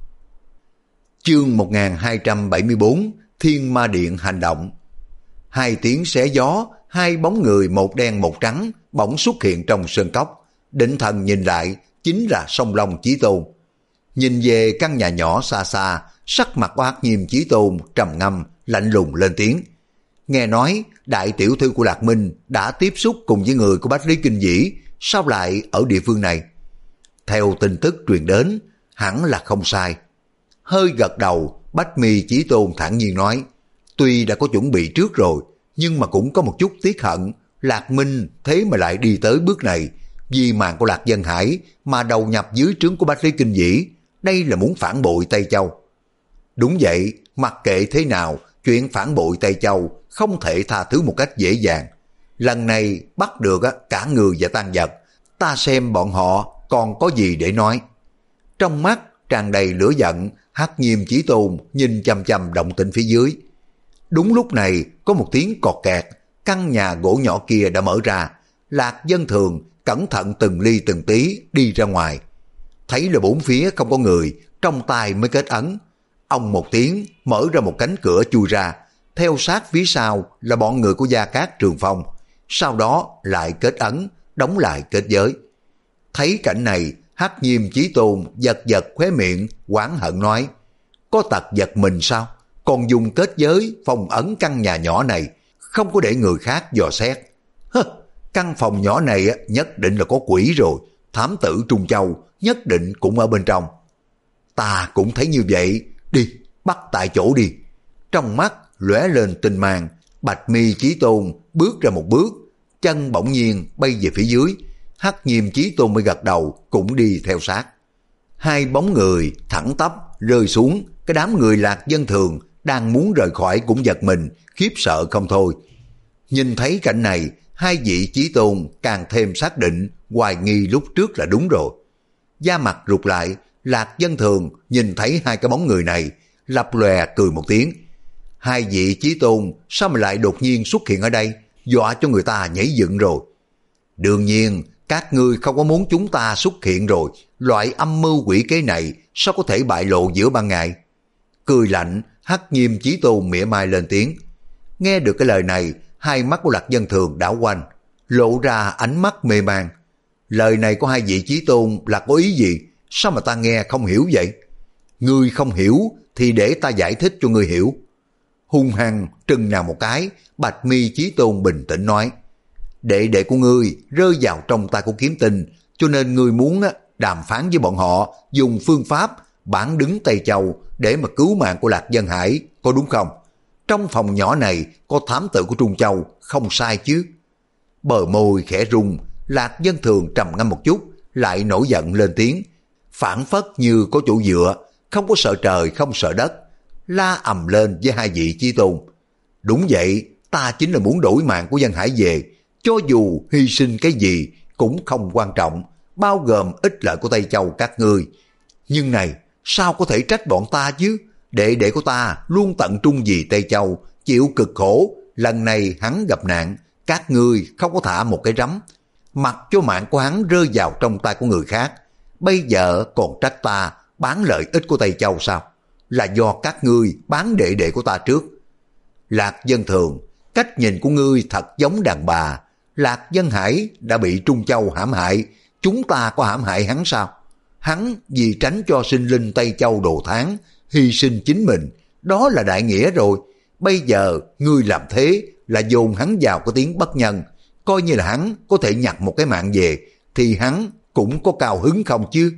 Chương một nghìn hai trăm bảy mươi bốn, Thiên Ma Điện hành động. Hai tiếng xé gió, hai bóng người một đen một trắng bỗng xuất hiện trong sơn cốc. Định thần nhìn lại, chính là Song Long Chí Tôn. Nhìn về căn nhà nhỏ xa xa, sắc mặt Hoắc Nghiêm Chí Tôn trầm ngâm, lạnh lùng lên tiếng. Nghe nói đại tiểu thư của Lạc Minh đã tiếp xúc cùng với người của Bách Lý Kinh Vĩ, sao lại ở địa phương này? Theo tin tức truyền đến, hẳn là không sai. Hơi gật đầu, Bách Mi Chí Tôn thản nhiên nói, tuy đã có chuẩn bị trước rồi, nhưng mà cũng có một chút tiếc hận, Lạc Minh thế mà lại đi tới bước này, vì mạng của Lạc Dân Hải mà đầu nhập dưới trướng của Bách Lý Kinh Vĩ, đây là muốn phản bội Tây Châu. Đúng vậy, mặc kệ thế nào, chuyện phản bội Tây Châu không thể tha thứ một cách dễ dàng. Lần này bắt được cả người và tang vật, ta xem bọn họ còn có gì để nói. Trong mắt tràn đầy lửa giận, Hắc Nghiêm Chí Tôn nhìn chằm chằm động tĩnh phía dưới. Đúng lúc này có một tiếng cọt kẹt, căn nhà gỗ nhỏ kia đã mở ra. Lạc Dân Thường cẩn thận từng ly từng tí đi ra ngoài. Thấy là bốn phía không có người, trong tay mới kết ấn. Ông một tiếng mở ra một cánh cửa chui ra, theo sát phía sau là bọn người của Gia Cát Trường Phong, sau đó lại kết ấn, đóng lại kết giới. Thấy cảnh này, Hắc Nghiêm Chí Tôn giật giật khóe miệng, oán hận nói, có tật giật mình sao? Còn dùng kết giới phòng ấn căn nhà nhỏ này, không có để người khác dò xét. Hơ, căn phòng nhỏ này nhất định là có quỷ rồi, thám tử Trung Châu nhất định cũng ở bên trong. Ta cũng thấy như vậy, đi, bắt tại chỗ đi. Trong mắt lóe lên tinh mang, Bạch Mi Chí Tôn bước ra một bước, chân bỗng nhiên bay về phía dưới. Hắc Nghiêm Chí Tôn mới gật đầu, cũng đi theo sát. Hai bóng người thẳng tắp rơi xuống, cái đám người Lạc Dân Thường đang muốn rời khỏi cũng giật mình, khiếp sợ không thôi. Nhìn thấy cảnh này, hai vị Chí Tôn càng thêm xác định hoài nghi lúc trước là đúng rồi. Da mặt rụt lại, Lạc Dân Thường nhìn thấy hai cái bóng người này, lập lòe cười một tiếng. Hai vị Chí Tôn sao mà lại đột nhiên xuất hiện ở đây, dọa cho người ta nhảy dựng rồi. Đương nhiên, các ngươi không có muốn chúng ta xuất hiện rồi, loại âm mưu quỷ kế này sao có thể bại lộ giữa ban ngày. Cười lạnh, Hắc Nghiêm Chí Tôn mỉa mai lên tiếng. Nghe được cái lời này, hai mắt của Lạc Dân Thường đảo quanh, lộ ra ánh mắt mê man. Lời này của hai vị Chí Tôn là có ý gì? Sao mà ta nghe không hiểu vậy? Ngươi không hiểu thì để ta giải thích cho ngươi hiểu. Hung hăng trừng nào một cái, Bạch Mi Chí Tôn bình tĩnh nói, đệ đệ của ngươi rơi vào trong tay của Kiếm Tinh, cho nên ngươi muốn đàm phán với bọn họ, dùng phương pháp bản đứng Tây Châu để mà cứu mạng của Lạc Dân Hải, có đúng không? Trong phòng nhỏ này có thám tử của Trung Châu, không sai chứ? Bờ môi khẽ rung, Lạc Dân Thường trầm ngâm một chút, lại nổi giận lên tiếng, phản phất như có chỗ dựa, không có sợ trời không sợ đất, la ầm lên với hai vị Chí Tôn. Đúng vậy, ta chính là muốn đổi mạng của Dân Hải về, cho dù hy sinh cái gì cũng không quan trọng, bao gồm ích lợi của Tây Châu các ngươi. Nhưng này, sao có thể trách bọn ta chứ? Đệ đệ của ta luôn tận trung vì Tây Châu, chịu cực khổ, lần này hắn gặp nạn, các ngươi không có thả một cái rắm, mặc cho mạng của hắn rơi vào trong tay của người khác. Bây giờ còn trách ta bán lợi ích của Tây Châu sao? Là do các ngươi bán đệ đệ của ta trước. Lạc Dân Thường, cách nhìn của ngươi thật giống đàn bà. Lạc Dân Hải đã bị Trung Châu hãm hại, chúng ta có hãm hại hắn sao? Hắn vì tránh cho sinh linh Tây Châu đồ tháng, hy sinh chính mình, đó là đại nghĩa rồi. Bây giờ ngươi làm thế là dồn hắn vào cái tiếng bất nhân, coi như là hắn có thể nhặt một cái mạng về, thì hắn cũng có cao hứng không chứ?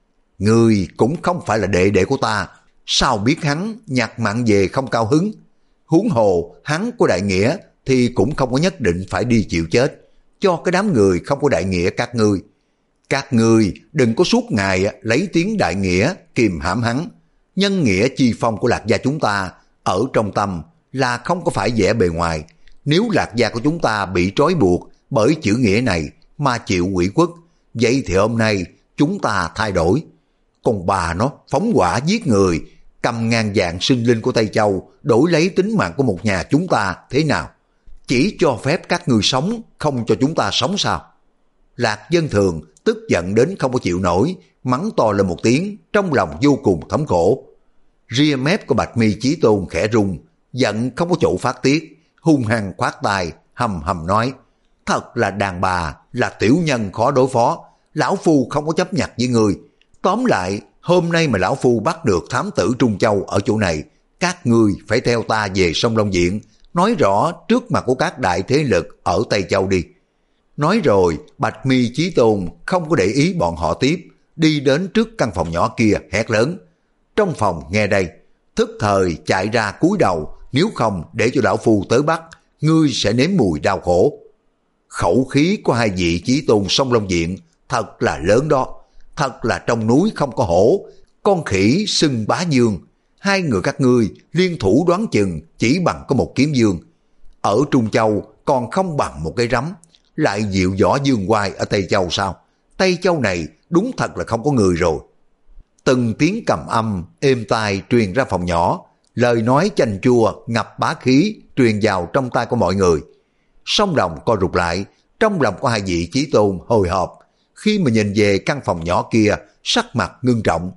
Ngươi cũng không phải là đệ đệ của ta, sao biết hắn nhặt mạng về không cao hứng? Huống hồ hắn có đại nghĩa thì cũng không có nhất định phải đi chịu chết cho cái đám người không có đại nghĩa các ngươi. Các ngươi đừng có suốt ngày lấy tiếng đại nghĩa kìm hãm hắn. Nhân nghĩa chi phong của Lạc gia chúng ta ở trong tâm là không có phải vẻ bề ngoài. Nếu Lạc gia của chúng ta bị trói buộc bởi chữ nghĩa này mà chịu ủy khuất, vậy thì hôm nay chúng ta thay đổi. Còn bà nó phóng hỏa giết người, cầm ngàn vạn sinh linh của Tây Châu đổi lấy tính mạng của một nhà chúng ta thế nào? Chỉ cho phép các ngươi sống, không cho chúng ta sống sao? Lạc Dân Thường tức giận đến không có chịu nổi, mắng to lên một tiếng, trong lòng vô cùng thống khổ. Ria mép của Bạch Mi Chí Tôn khẽ rung, giận không có chỗ phát tiết, hung hăng khoát tay, hầm hầm nói: thật là đàn bà, là tiểu nhân khó đối phó, lão phu không có chấp nhận với người. Tóm lại, hôm nay mà lão phu bắt được thám tử Trung Châu ở chỗ này, các ngươi phải theo ta về sông Long Diện, nói rõ trước mặt của các đại thế lực ở Tây Châu đi. Nói rồi, Bạch Mi Chí Tôn không có để ý bọn họ tiếp, đi đến trước căn phòng nhỏ kia hét lớn. Trong phòng nghe đây, thức thời chạy ra cúi đầu, nếu không để cho lão phu tới bắt, ngươi sẽ nếm mùi đau khổ. Khẩu khí của hai vị Chí Tôn sông Long Diện thật là lớn đó, thật là trong núi không có hổ, con khỉ xưng bá dương. Hai người các ngươi liên thủ đoán chừng chỉ bằng có một kiếm dương. Ở Trung Châu còn không bằng một cái rắm, lại dịu võ dương oai ở Tây Châu sao? Tây Châu này đúng thật là không có người rồi. Từng tiếng cầm âm êm tai truyền ra phòng nhỏ, lời nói chanh chua ngập bá khí truyền vào trong tai của mọi người. Song đồng co rụt lại, trong lòng có hai vị Chí Tôn hồi hộp, khi mà nhìn về căn phòng nhỏ kia, sắc mặt ngưng trọng.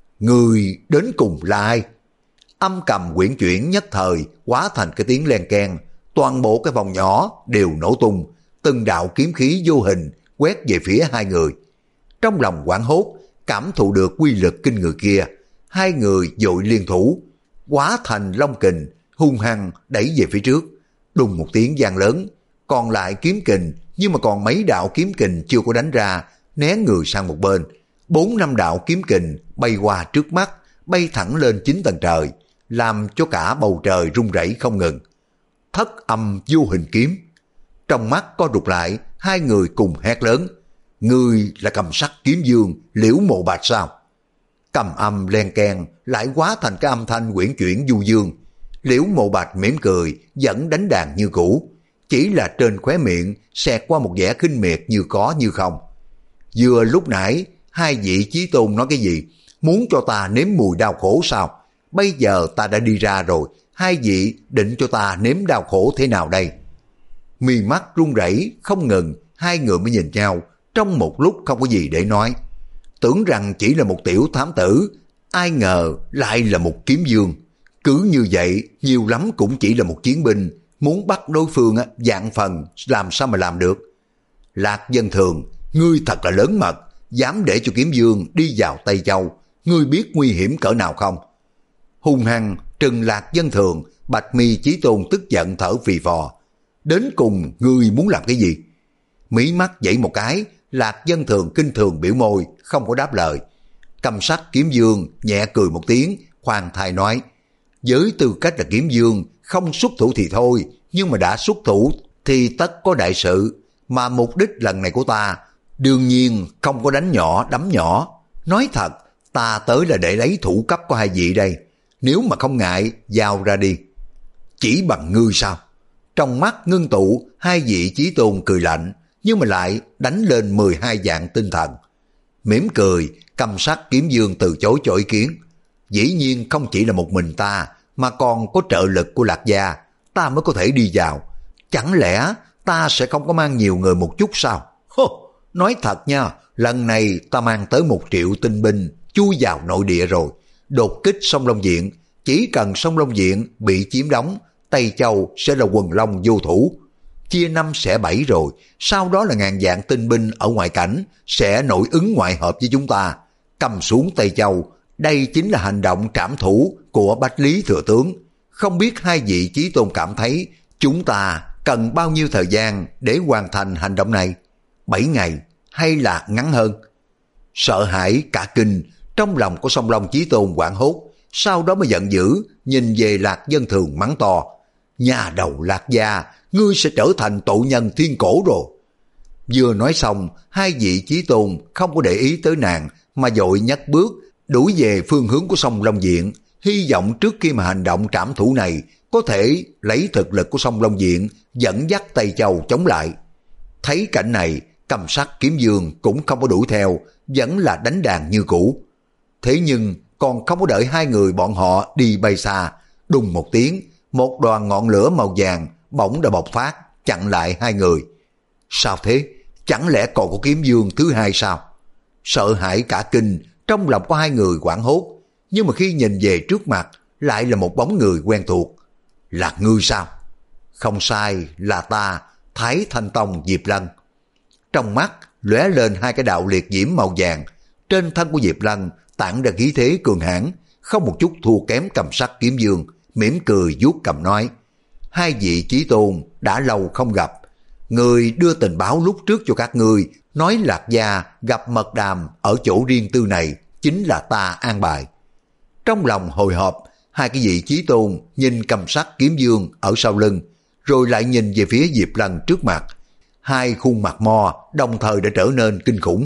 Người đến cùng là ai? Âm cầm quyển chuyển nhất thời hóa thành cái tiếng len keng, toàn bộ cái phòng nhỏ đều nổ tung, từng đạo kiếm khí vô hình quét về phía hai người. Trong lòng hoảng hốt, cảm thụ được quy lực kinh người kia, hai người vội liên thủ, hóa thành long kình, hung hăng đẩy về phía trước. Đùng một tiếng vang lớn, còn lại kiếm kình, nhưng mà còn mấy đạo kiếm kình chưa có đánh ra, né người sang một bên. Bốn năm đạo kiếm kình bay qua trước mắt, bay thẳng lên chín tầng trời, làm cho cả bầu trời rung rẩy không ngừng. Thất âm vô hình kiếm. Trong mắt co rụt lại, hai người cùng hét lớn. Ngươi là cầm sắc kiếm dương Liễu Mộ Bạch sao? Cầm âm len keng lại hóa thành cái âm thanh quyển chuyển du dương. Liễu Mộ Bạch mỉm cười, vẫn đánh đàn như cũ, chỉ là trên khóe miệng xẹt qua một vẻ khinh miệt như có như không. Vừa lúc nãy hai vị Chí Tôn nói cái gì? Muốn cho ta nếm mùi đau khổ sao? Bây giờ ta đã đi ra rồi, hai vị định cho ta nếm đau khổ thế nào đây? Mi mắt run rẩy không ngừng, hai người mới nhìn nhau, trong một lúc không có gì để nói. Tưởng rằng chỉ là một tiểu thám tử, ai ngờ lại là một kiếm dương. Cứ như vậy, nhiều lắm cũng chỉ là một chiến binh, muốn bắt đối phương vạn phần, làm sao mà làm được? Lạc Dân Thường, ngươi thật là lớn mật, dám để cho kiếm dương đi vào Tây Châu, ngươi biết nguy hiểm cỡ nào không? Hung hăng trừng Lạc Dân Thường, Bạch Mi Chí Tôn tức giận thở phì phò. Đến cùng ngươi muốn làm cái gì? Mí mắt dậy một cái, Lạc Dân Thường kinh thường biểu môi, không có đáp lời. Cầm sắc kiếm dương nhẹ cười một tiếng, khoan thai nói: với tư cách là kiếm dương, không xuất thủ thì thôi, nhưng mà đã xuất thủ thì tất có đại sự, mà mục đích lần này của ta đương nhiên không có đánh nhỏ đấm nhỏ. Nói thật, ta tới là để lấy thủ cấp của hai vị đây, nếu mà không ngại giao ra đi. Chỉ bằng ngươi sao? Trong mắt ngưng tụ, hai vị Chí Tôn cười lạnh, nhưng mà lại đánh lên mười hai vạn tinh thần. Mỉm cười, cầm sắc kiếm dương từ chối cho ý kiến. Dĩ nhiên không chỉ là một mình ta, mà còn có trợ lực của Lạc gia, ta mới có thể đi vào. Chẳng lẽ ta sẽ không có mang nhiều người một chút sao? Hô, nói thật nha, lần này ta mang tới một triệu tinh binh chui vào nội địa rồi. Đột kích sông Long Diện, chỉ cần sông Long Diện bị chiếm đóng, Tây Châu sẽ là quần long vô thủ. Chia năm sẽ bảy rồi, sau đó là ngàn vạn tinh binh ở ngoại cảnh sẽ nội ứng ngoại hợp với chúng ta, cầm xuống Tây Châu. Đây chính là hành động trảm thủ của Bách Lý Thừa Tướng. Không biết hai vị Chí Tôn cảm thấy chúng ta cần bao nhiêu thời gian để hoàn thành hành động này? Bảy ngày hay là ngắn hơn? Sợ hãi cả kinh, trong lòng của Song Long Chí Tôn hoảng hốt, sau đó mới giận dữ, nhìn về Lạc Dân Thường mắng to. Nhà đầu Lạc gia, ngươi sẽ trở thành tội nhân thiên cổ rồi. Vừa nói xong, hai vị Chí Tôn không có để ý tới nàng, mà vội nhấc bước, đuổi về phương hướng của Song Long Viện, hy vọng trước khi mà hành động trảm thủ này, có thể lấy thực lực của Song Long Viện dẫn dắt Tây Châu chống lại. Thấy cảnh này, Cầm Sắc Kiếm Dương cũng không có đuổi theo, vẫn là đánh đàn như cũ. Thế nhưng còn không có đợi hai người bọn họ đi bay xa, đùng một tiếng, một đoàn ngọn lửa màu vàng bỗng đã bộc phát, chặn lại hai người. Sao thế? Chẳng lẽ còn có Kiếm Dương thứ hai sao? Sợ hãi cả kinh, trong lòng của hai người hoảng hốt, nhưng mà khi nhìn về trước mặt, lại là một bóng người quen thuộc. Là ngươi sao? Không sai, là ta, Thái Thanh Tông Diệp Lân. Trong mắt lóe lên hai cái đạo liệt diễm màu vàng, trên thân của Diệp Lân tản ra khí thế cường hãn, không một chút thua kém Cầm Sắc Kiếm Dương, mỉm cười vuốt cầm nói: hai vị Chí Tôn đã lâu không gặp, người đưa tình báo lúc trước cho các ngươi, nói Lạc gia gặp mật đàm ở chỗ riêng tư này, chính là ta an bài. Trong lòng hồi hộp, hai cái vị Chí Tôn nhìn Cầm Sắc Kiếm Dương ở sau lưng, rồi lại nhìn về phía Diệp Lân trước mặt. Hai khuôn mặt mo đồng thời đã trở nên kinh khủng.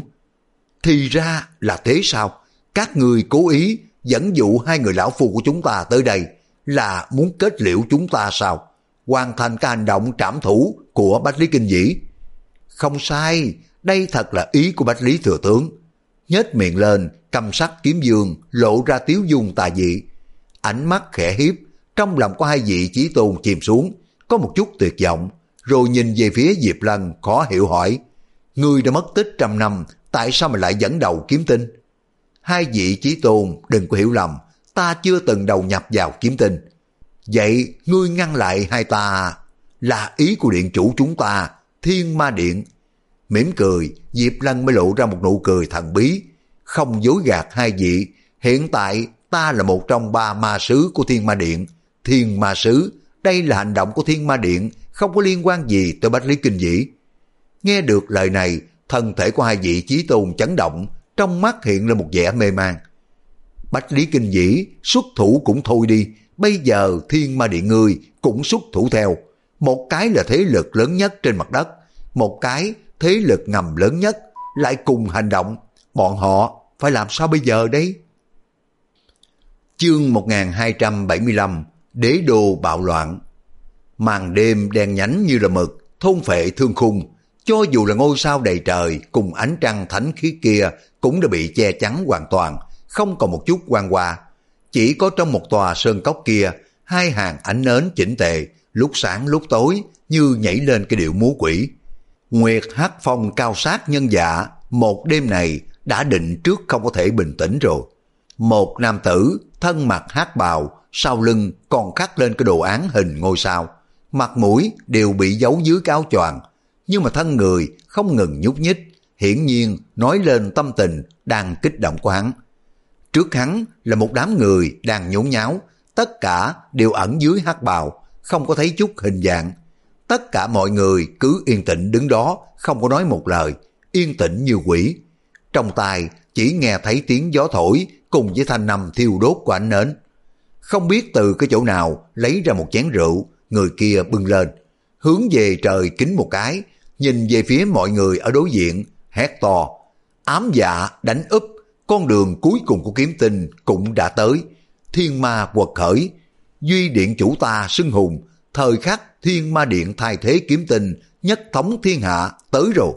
Thì ra là thế sao? Các người cố ý dẫn dụ hai người lão phu của chúng ta tới đây, là muốn kết liễu chúng ta sao? Hoàn thành cái hành động trảm thủ của Bách Lý Kinh Vĩ. Không sai, đây thật là ý của Bách Lý Thừa Tướng. Nhếch miệng lên, Cầm Sắc Kiếm Dương lộ ra tiếu dung tà dị. Ánh mắt khẽ hiếp, trong lòng có hai vị Chí Tôn chìm xuống, có một chút tuyệt vọng, rồi nhìn về phía Diệp Lân khó hiểu hỏi: ngươi đã mất tích trăm năm, tại sao mà lại dẫn đầu kiếm tinh? Hai vị Chí Tôn đừng có hiểu lầm, ta chưa từng đầu nhập vào kiếm tinh. Vậy ngươi ngăn lại hai ta là ý của điện chủ chúng ta, Thiên Ma Điện. Mỉm cười, Diệp Lân mới lộ ra một nụ cười thần bí, không dối gạt hai vị. Hiện tại ta là một trong ba ma sứ của Thiên Ma Điện. Thiên Ma sứ, đây là hành động của Thiên Ma Điện, không có liên quan gì tới Bách Lý Kinh Vĩ. Nghe được lời này, thân thể của hai vị Chí Tôn chấn động, trong mắt hiện lên một vẻ mê man. Bách Lý Kinh Vĩ xuất thủ cũng thôi đi, bây giờ Thiên Ma Điện ngươi cũng xuất thủ theo. Một cái là thế lực lớn nhất trên mặt đất, một cái thế lực ngầm lớn nhất, lại cùng hành động. Bọn họ phải làm sao bây giờ đấy? Chương một nghìn hai trăm bảy mươi lăm, Đế đô bạo loạn. Màn đêm đen nhánh như là mực, thôn phệ thương khung. Cho dù là ngôi sao đầy trời cùng ánh trăng thánh khiết kia cũng đã bị che chắn hoàn toàn, không còn một chút quang hoa. Chỉ có trong một tòa sơn cốc kia, hai hàng ánh nến chỉnh tề, lúc sáng lúc tối như nhảy lên cái điệu múa quỷ. Nguyệt hát phong cao sát nhân dạ, một đêm này đã định trước không có thể bình tĩnh rồi. Một nam tử thân mặc hắc bào, sau lưng còn khắc lên cái đồ án hình ngôi sao, mặt mũi đều bị giấu dưới cái áo choàng, nhưng mà thân người không ngừng nhúc nhích, hiển nhiên nói lên tâm tình đang kích động của hắn. Trước hắn là một đám người đang nhốn nháo, tất cả đều ẩn dưới hắc bào, không có thấy chút hình dạng. Tất cả mọi người cứ yên tĩnh đứng đó, không có nói một lời, yên tĩnh như quỷ. Trong tai chỉ nghe thấy tiếng gió thổi cùng với thanh âm thiêu đốt của ánh nến. Không biết từ cái chỗ nào lấy ra một chén rượu, người kia bưng lên, hướng về trời kính một cái, nhìn về phía mọi người ở đối diện, hét to: ám dạ đánh úp, con đường cuối cùng của kiếm tinh cũng đã tới. Thiên ma quật khởi, duy điện chủ ta xưng hùng, thời khắc Thiên Ma Điện thay thế kiếm tinh, nhất thống thiên hạ tới rồi.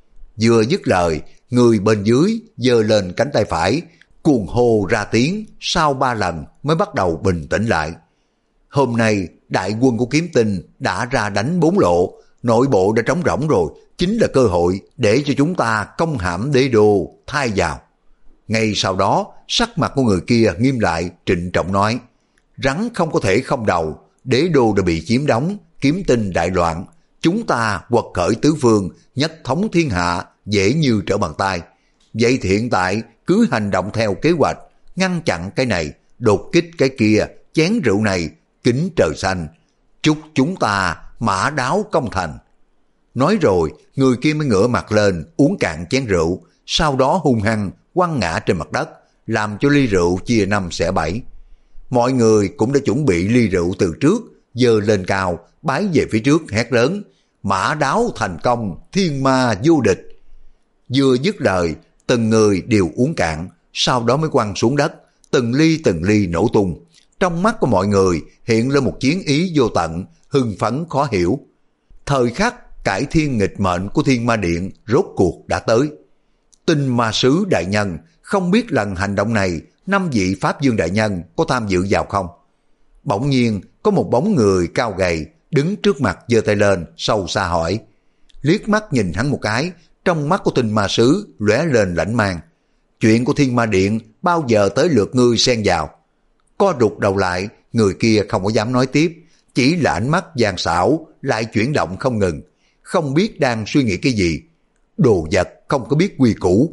Vừa dứt lời, người bên dưới giơ lên cánh tay phải, cuồng hô ra tiếng, sau ba lần mới bắt đầu bình tĩnh lại. Hôm nay đại quân của kiếm tinh đã ra đánh bốn lộ, nội bộ đã trống rỗng rồi, chính là cơ hội để cho chúng ta công hãm đế đô thay vào. Ngay sau đó, sắc mặt của người kia nghiêm lại, trịnh trọng nói: rắn không có thể không đầu, đế đô đã bị chiếm đóng, kiếm tinh đại loạn, chúng ta quật khởi tứ phương, nhất thống thiên hạ dễ như trở bàn tay. Vậy thì hiện tại cứ hành động theo kế hoạch, ngăn chặn cái này, đột kích cái kia, chén rượu này, kính trời xanh, chúc chúng ta mã đáo công thành. Nói rồi, người kia mới ngửa mặt lên uống cạn chén rượu, sau đó hung hăng quăng ngã trên mặt đất, làm cho ly rượu chia năm xẻ bảy. Mọi người cũng đã chuẩn bị ly rượu từ trước, giơ lên cao, bái về phía trước hét lớn, mã đáo thành công, thiên ma vô địch. Vừa dứt lời, từng người đều uống cạn, sau đó mới quăng xuống đất, từng ly từng ly nổ tung. Trong mắt của mọi người hiện lên một chiến ý vô tận, hưng phấn khó hiểu. Thời khắc cải thiên nghịch mệnh của Thiên Ma Điện rốt cuộc đã tới. Tinh ma sứ đại nhân, không biết lần hành động này năm vị Pháp Dương đại nhân có tham dự vào không? Bỗng nhiên có một bóng người cao gầy đứng trước mặt giơ tay lên, sâu xa hỏi. Liếc mắt nhìn hắn một cái, trong mắt của Tinh ma sứ lóe lên lãnh mang. Chuyện của Thiên Ma Điện bao giờ tới lượt ngươi xen vào? Co rụt đầu lại, người kia không có dám nói tiếp, chỉ là ánh mắt gian xảo lại chuyển động không ngừng, không biết đang suy nghĩ cái gì. Đồ vật không có biết quy củ.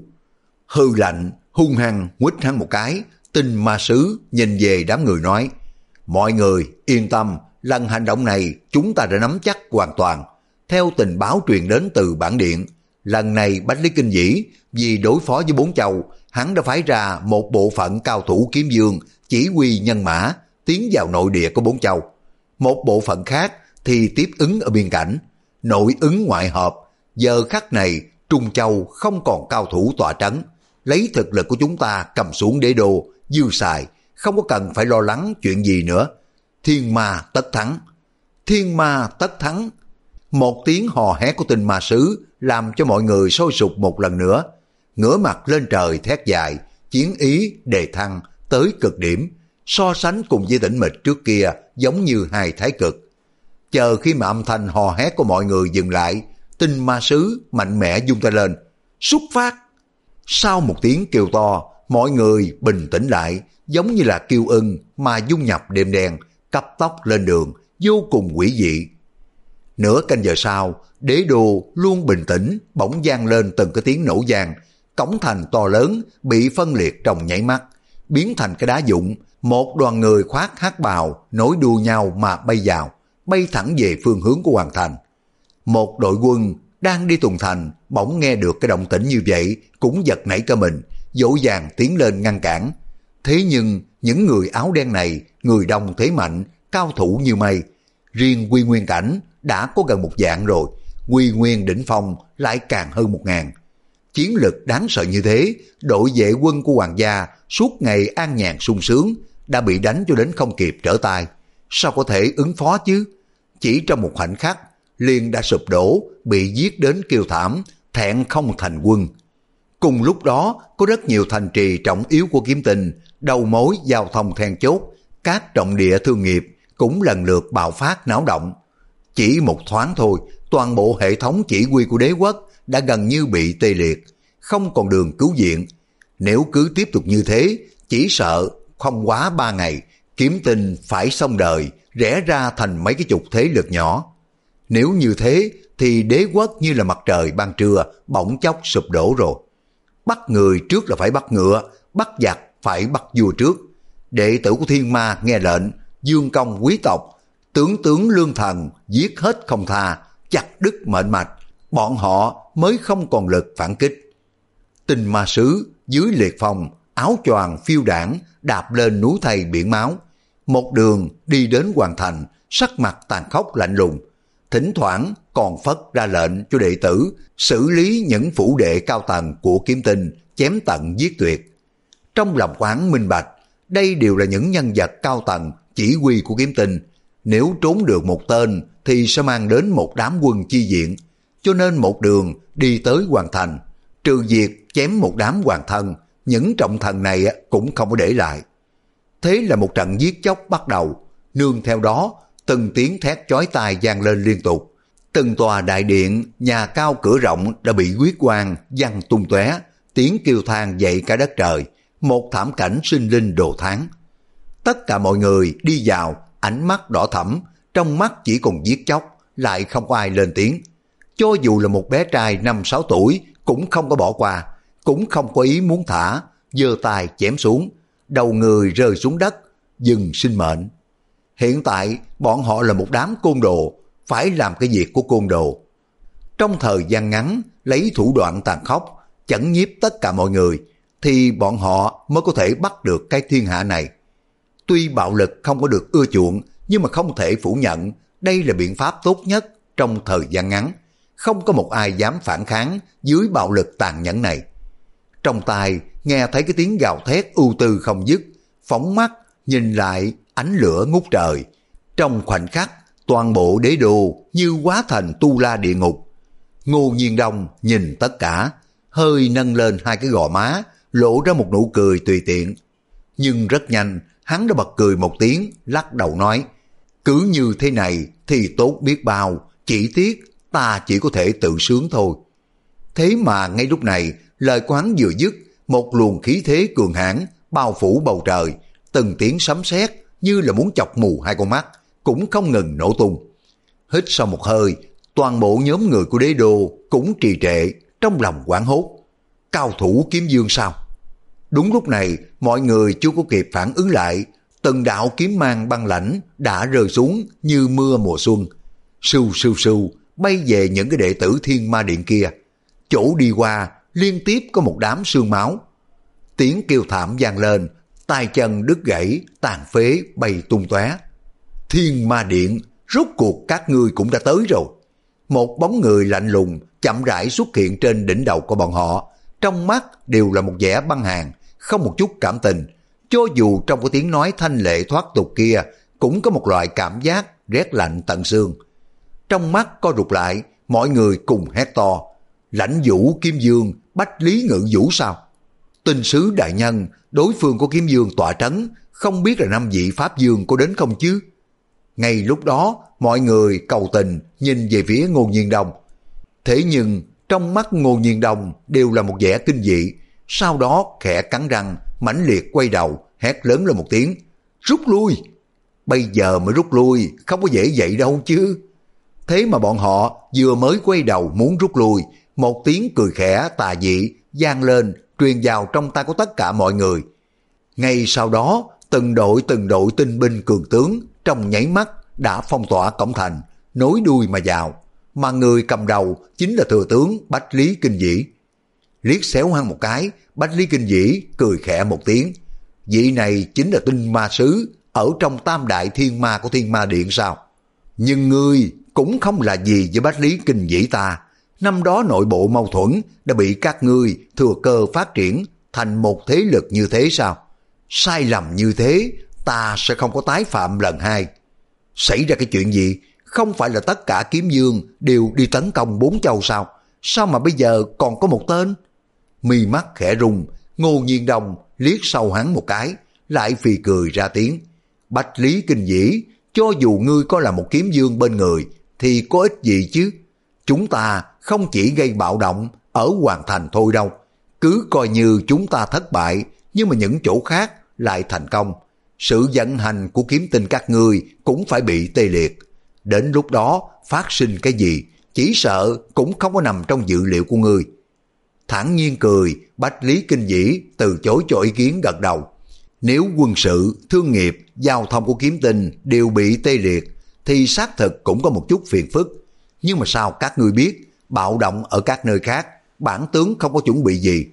Hư lạnh hung hăng quýt hắn một cái. Tinh ma sứ nhìn về đám người nói, mọi người yên tâm, lần hành động này chúng ta đã nắm chắc hoàn toàn. Theo tình báo truyền đến từ bản điện, lần này Bách Lý Kinh Vĩ vì đối phó với bốn châu, hắn đã phái ra một bộ phận cao thủ kiếm dương chỉ huy nhân mã tiến vào nội địa của bốn châu. Một bộ phận khác thì tiếp ứng ở biên cảnh, nội ứng ngoại hợp. Giờ khắc này Trung Châu không còn cao thủ tọa trấn, lấy thực lực của chúng ta cầm xuống đế đô, dư xài, không có cần phải lo lắng chuyện gì nữa. Thiên ma tất thắng, thiên ma tất thắng. Một tiếng hò hét của Tinh ma sứ làm cho mọi người sôi sục một lần nữa, ngửa mặt lên trời thét dài, chiến ý đề thăng tới cực điểm, so sánh cùng với tĩnh mịch trước kia giống như hai thái cực. Chờ khi mà âm thanh hò hét của mọi người dừng lại, Tinh ma sứ mạnh mẽ vung tay lên, xuất phát. Sau một tiếng kêu to, mọi người bình tĩnh lại, giống như là kiêu ưng mà dung nhập đêm đen, cấp tốc lên đường, vô cùng quỷ dị. Nửa canh giờ sau, đế đô luôn bình tĩnh, bỗng vang lên từng cái tiếng nổ vang, cổng thành to lớn bị phân liệt trong nháy mắt, biến thành cái đá vụn. Một đoàn người khoác hắc bào nối đuôi nhau mà bay vào, bay thẳng về phương hướng của hoàng thành. Một đội quân đang đi tuần thành bỗng nghe được cái động tĩnh như vậy, cũng giật nảy cả mình, dỗ dàng tiến lên ngăn cản. Thế nhưng những người áo đen này, người đông thế mạnh, cao thủ như mây. Riêng Quy Nguyên cảnh đã có gần một vạn rồi, Quy Nguyên đỉnh phong lại càng hơn một ngàn. Chiến lực đáng sợ như thế, đội vệ quân của hoàng gia suốt ngày an nhàn sung sướng đã bị đánh cho đến không kịp trở tay. Sao có thể ứng phó chứ? Chỉ trong một khoảnh khắc liền đã sụp đổ, bị giết đến kêu thảm, thẹn không thành quân. Cùng lúc đó có rất nhiều thành trì trọng yếu của Kiếm Tinh, đầu mối giao thông then chốt, các trọng địa thương nghiệp cũng lần lượt bạo phát náo động. Chỉ một thoáng thôi, toàn bộ hệ thống chỉ huy của đế quốc đã gần như bị tê liệt, không còn đường cứu viện. Nếu cứ tiếp tục như thế, chỉ sợ không quá ba ngày, Kiếm Tinh phải xong đời, rẽ ra thành mấy cái chục thế lực nhỏ. Nếu như thế thì đế quốc như là mặt trời ban trưa, bỗng chốc sụp đổ rồi. Bắt người trước là phải bắt ngựa, bắt giặc phải bắt vua trước. Đệ tử của Thiên Ma nghe lệnh, dương công quý tộc, tướng tướng lương thần giết hết không tha, chặt đứt mệnh mạch, bọn họ mới không còn lực phản kích. Tinh ma sứ dưới liệt phong, áo choàng phiêu đảng, đạp lên núi thây biển máu, một đường đi đến hoàn thành, sắc mặt tàn khốc lạnh lùng, thỉnh thoảng còn phất ra lệnh cho đệ tử xử lý những phủ đệ cao tầng của Kiếm Tinh, chém tận giết tuyệt. Trong lòng quán minh bạch, đây đều là những nhân vật cao tầng chỉ huy của Kiếm Tinh, nếu trốn được một tên thì sẽ mang đến một đám quân chi viện, cho nên một đường đi tới hoàn thành, trừ việc chém một đám hoàng thân, những trọng thần này cũng không có để lại. Thế là một trận giết chóc bắt đầu, nương theo đó từng tiếng thét chói tai vang lên liên tục. Từng tòa đại điện, nhà cao cửa rộng đã bị huyết quang văng tung tóe, tiếng kêu than dậy cả đất trời, một thảm cảnh sinh linh đồ thán. Tất cả mọi người đi vào, ánh mắt đỏ thẫm, trong mắt chỉ còn giết chóc, lại không có ai lên tiếng. Cho dù là một bé trai năm sáu tuổi cũng không có bỏ qua, cũng không có ý muốn thả, giơ tay chém xuống, đầu người rơi xuống đất, dừng sinh mệnh. Hiện tại bọn họ là một đám côn đồ, phải làm cái việc của côn đồ. Trong thời gian ngắn, lấy thủ đoạn tàn khốc, chấn nhiếp tất cả mọi người, thì bọn họ mới có thể bắt được cái thiên hạ này. Tuy bạo lực không có được ưa chuộng, nhưng mà không thể phủ nhận đây là biện pháp tốt nhất trong thời gian ngắn. Không có một ai dám phản kháng dưới bạo lực tàn nhẫn này. Trong tai nghe thấy cái tiếng gào thét ưu tư không dứt, phóng mắt nhìn lại ánh lửa ngút trời. Trong khoảnh khắc, toàn bộ đế đô như hóa thành tu la địa ngục. Ngô Nhiên Đông nhìn tất cả, hơi nâng lên hai cái gò má, lộ ra một nụ cười tùy tiện. Nhưng rất nhanh, hắn đã bật cười một tiếng, lắc đầu nói, cứ như thế này thì tốt biết bao, chỉ tiếc ta chỉ có thể tự sướng thôi. Thế mà ngay lúc này, lời của hắn vừa dứt, một luồng khí thế cường hãn bao phủ bầu trời, từng tiếng sấm sét như là muốn chọc mù hai con mắt, cũng không ngừng nổ tung. Hít sau một hơi, toàn bộ nhóm người của đế đô cũng trì trệ, trong lòng hoảng hốt. Cao thủ kiếm dương sao? Đúng lúc này, mọi người chưa có kịp phản ứng lại, từng đạo kiếm mang băng lãnh đã rơi xuống như mưa mùa xuân. Sưu sưu sưu bay về những cái đệ tử Thiên Ma Điện kia. Chỗ đi qua liên tiếp có một đám xương máu. Tiếng kêu thảm vang lên, tay chân đứt gãy, tàn phế bay tung tóe. Thiên Ma Điện, rốt cuộc các ngươi cũng đã tới rồi. Một bóng người lạnh lùng chậm rãi xuất hiện trên đỉnh đầu của bọn họ, trong mắt đều là một vẻ băng hàn, không một chút cảm tình. Cho dù trong cái tiếng nói thanh lệ thoát tục kia, cũng có một loại cảm giác rét lạnh tận xương. Trong mắt co rụt lại, mọi người cùng hét to, Lãnh Vũ Kiếm Dương, Bách Lý Ngự Vũ sao? Tinh sứ đại nhân, đối phương của Kiếm Dương tọa trấn, không biết là năm vị Pháp Dương có đến không chứ? Ngay lúc đó, mọi người cầu tình nhìn về phía Ngô Nhiên Đông. Thế nhưng, trong mắt Ngô Nhiên Đông đều là một vẻ kinh dị, sau đó khẽ cắn răng, mãnh liệt quay đầu, hét lớn lên một tiếng, rút lui. Bây giờ mới rút lui, không có dễ vậy đâu chứ. Thế mà bọn họ vừa mới quay đầu muốn rút lui, một tiếng cười khẽ tà dị vang lên, truyền vào trong tai của tất cả mọi người. Ngay sau đó, từng đội từng đội tinh binh cường tướng trong nháy mắt đã phong tỏa cổng thành, nối đuôi mà vào, mà người cầm đầu chính là thừa tướng Bách Lý Kinh Dĩ. Liếc xéo hắn một cái, Bách Lý Kinh Dĩ cười khẽ một tiếng, vị này chính là tinh ma sứ ở trong tam đại thiên ma của Thiên Ma Điện sao? Nhưng ngươi cũng không là gì với Bách Lý Kinh Dĩ ta. Năm đó nội bộ mâu thuẫn đã bị các ngươi thừa cơ phát triển thành một thế lực như thế sao? Sai lầm như thế ta sẽ không có tái phạm lần hai. Xảy ra cái chuyện gì? Không phải là tất cả kiếm dương đều đi tấn công bốn châu sao? Sao mà bây giờ còn có một tên? Mi mắt khẽ rung, Ngô Nhiên Đông liếc sau hắn một cái, lại phì cười ra tiếng. Bách Lý Kinh Dĩ, cho dù ngươi có là một kiếm dương bên người, thì có ích gì chứ? Chúng ta không chỉ gây bạo động ở Hoàng Thành thôi đâu. Cứ coi như chúng ta thất bại, nhưng mà những chỗ khác lại thành công. Sự vận hành của kiếm tinh các ngươi cũng phải bị tê liệt. Đến lúc đó phát sinh cái gì, chỉ sợ cũng không có nằm trong dự liệu của ngươi. Thản nhiên cười, Bách Lý Kinh Dĩ từ chối cho ý kiến gật đầu. Nếu quân sự, thương nghiệp, giao thông của kiếm tinh đều bị tê liệt, thì xác thực cũng có một chút phiền phức. Nhưng mà sao các ngươi biết, bạo động ở các nơi khác, bản tướng không có chuẩn bị gì?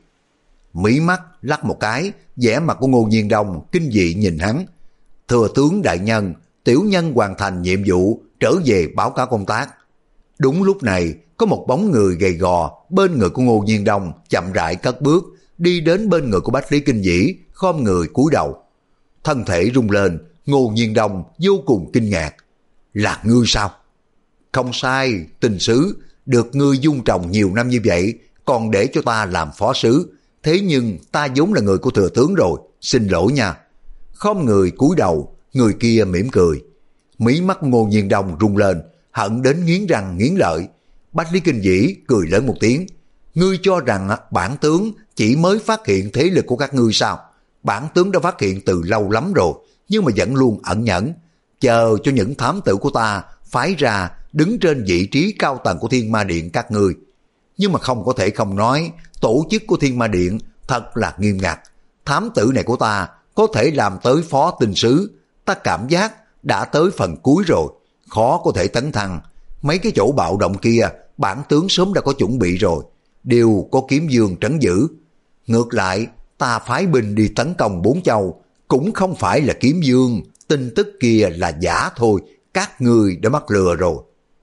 Mí mắt lắc một cái, vẻ mặt của Ngô Nhiên Đông kinh dị nhìn hắn. Thừa tướng đại nhân, tiểu nhân hoàn thành nhiệm vụ, trở về báo cáo công tác. Đúng lúc này, có một bóng người gầy gò bên người của Ngô Nhiên Đông chậm rãi cất bước, đi đến bên người của Bách Lý Kinh Dĩ, khom người cúi đầu. Thân thể rung lên, Ngô Nhiên Đông vô cùng kinh ngạc. Là ngươi sao? Không sai, tình sứ, được ngươi dung trồng nhiều năm như vậy, còn để cho ta làm phó sứ. Thế nhưng ta vốn là người của thừa tướng rồi, xin lỗi nha. Khom người cúi đầu, người kia mỉm cười. Mí mắt Ngô Nhiên Đông rung lên, hận đến nghiến răng nghiến lợi. Bách Lý Kinh Dĩ cười lớn một tiếng. Ngươi cho rằng bản tướng chỉ mới phát hiện thế lực của các ngươi sao? Bản tướng đã phát hiện từ lâu lắm rồi, nhưng mà vẫn luôn ẩn nhẫn, chờ cho những thám tử của ta phái ra đứng trên vị trí cao tầng của Thiên Ma Điện các ngươi. Nhưng mà không có thể không nói, tổ chức của Thiên Ma Điện thật là nghiêm ngặt. Thám tử này của ta có thể làm tới phó tinh sứ, ta cảm giác đã tới phần cuối rồi, khó có thể tấn thăng. Mấy cái chỗ bạo động kia bản tướng sớm đã có chuẩn bị rồi. đều có kiếm dương trấn giữ. Ngược lại, ta phái binh đi tấn công bốn châu, cũng không phải là kiếm dương, tin tức kia là giả thôi, các ngươi đã mắc lừa rồi.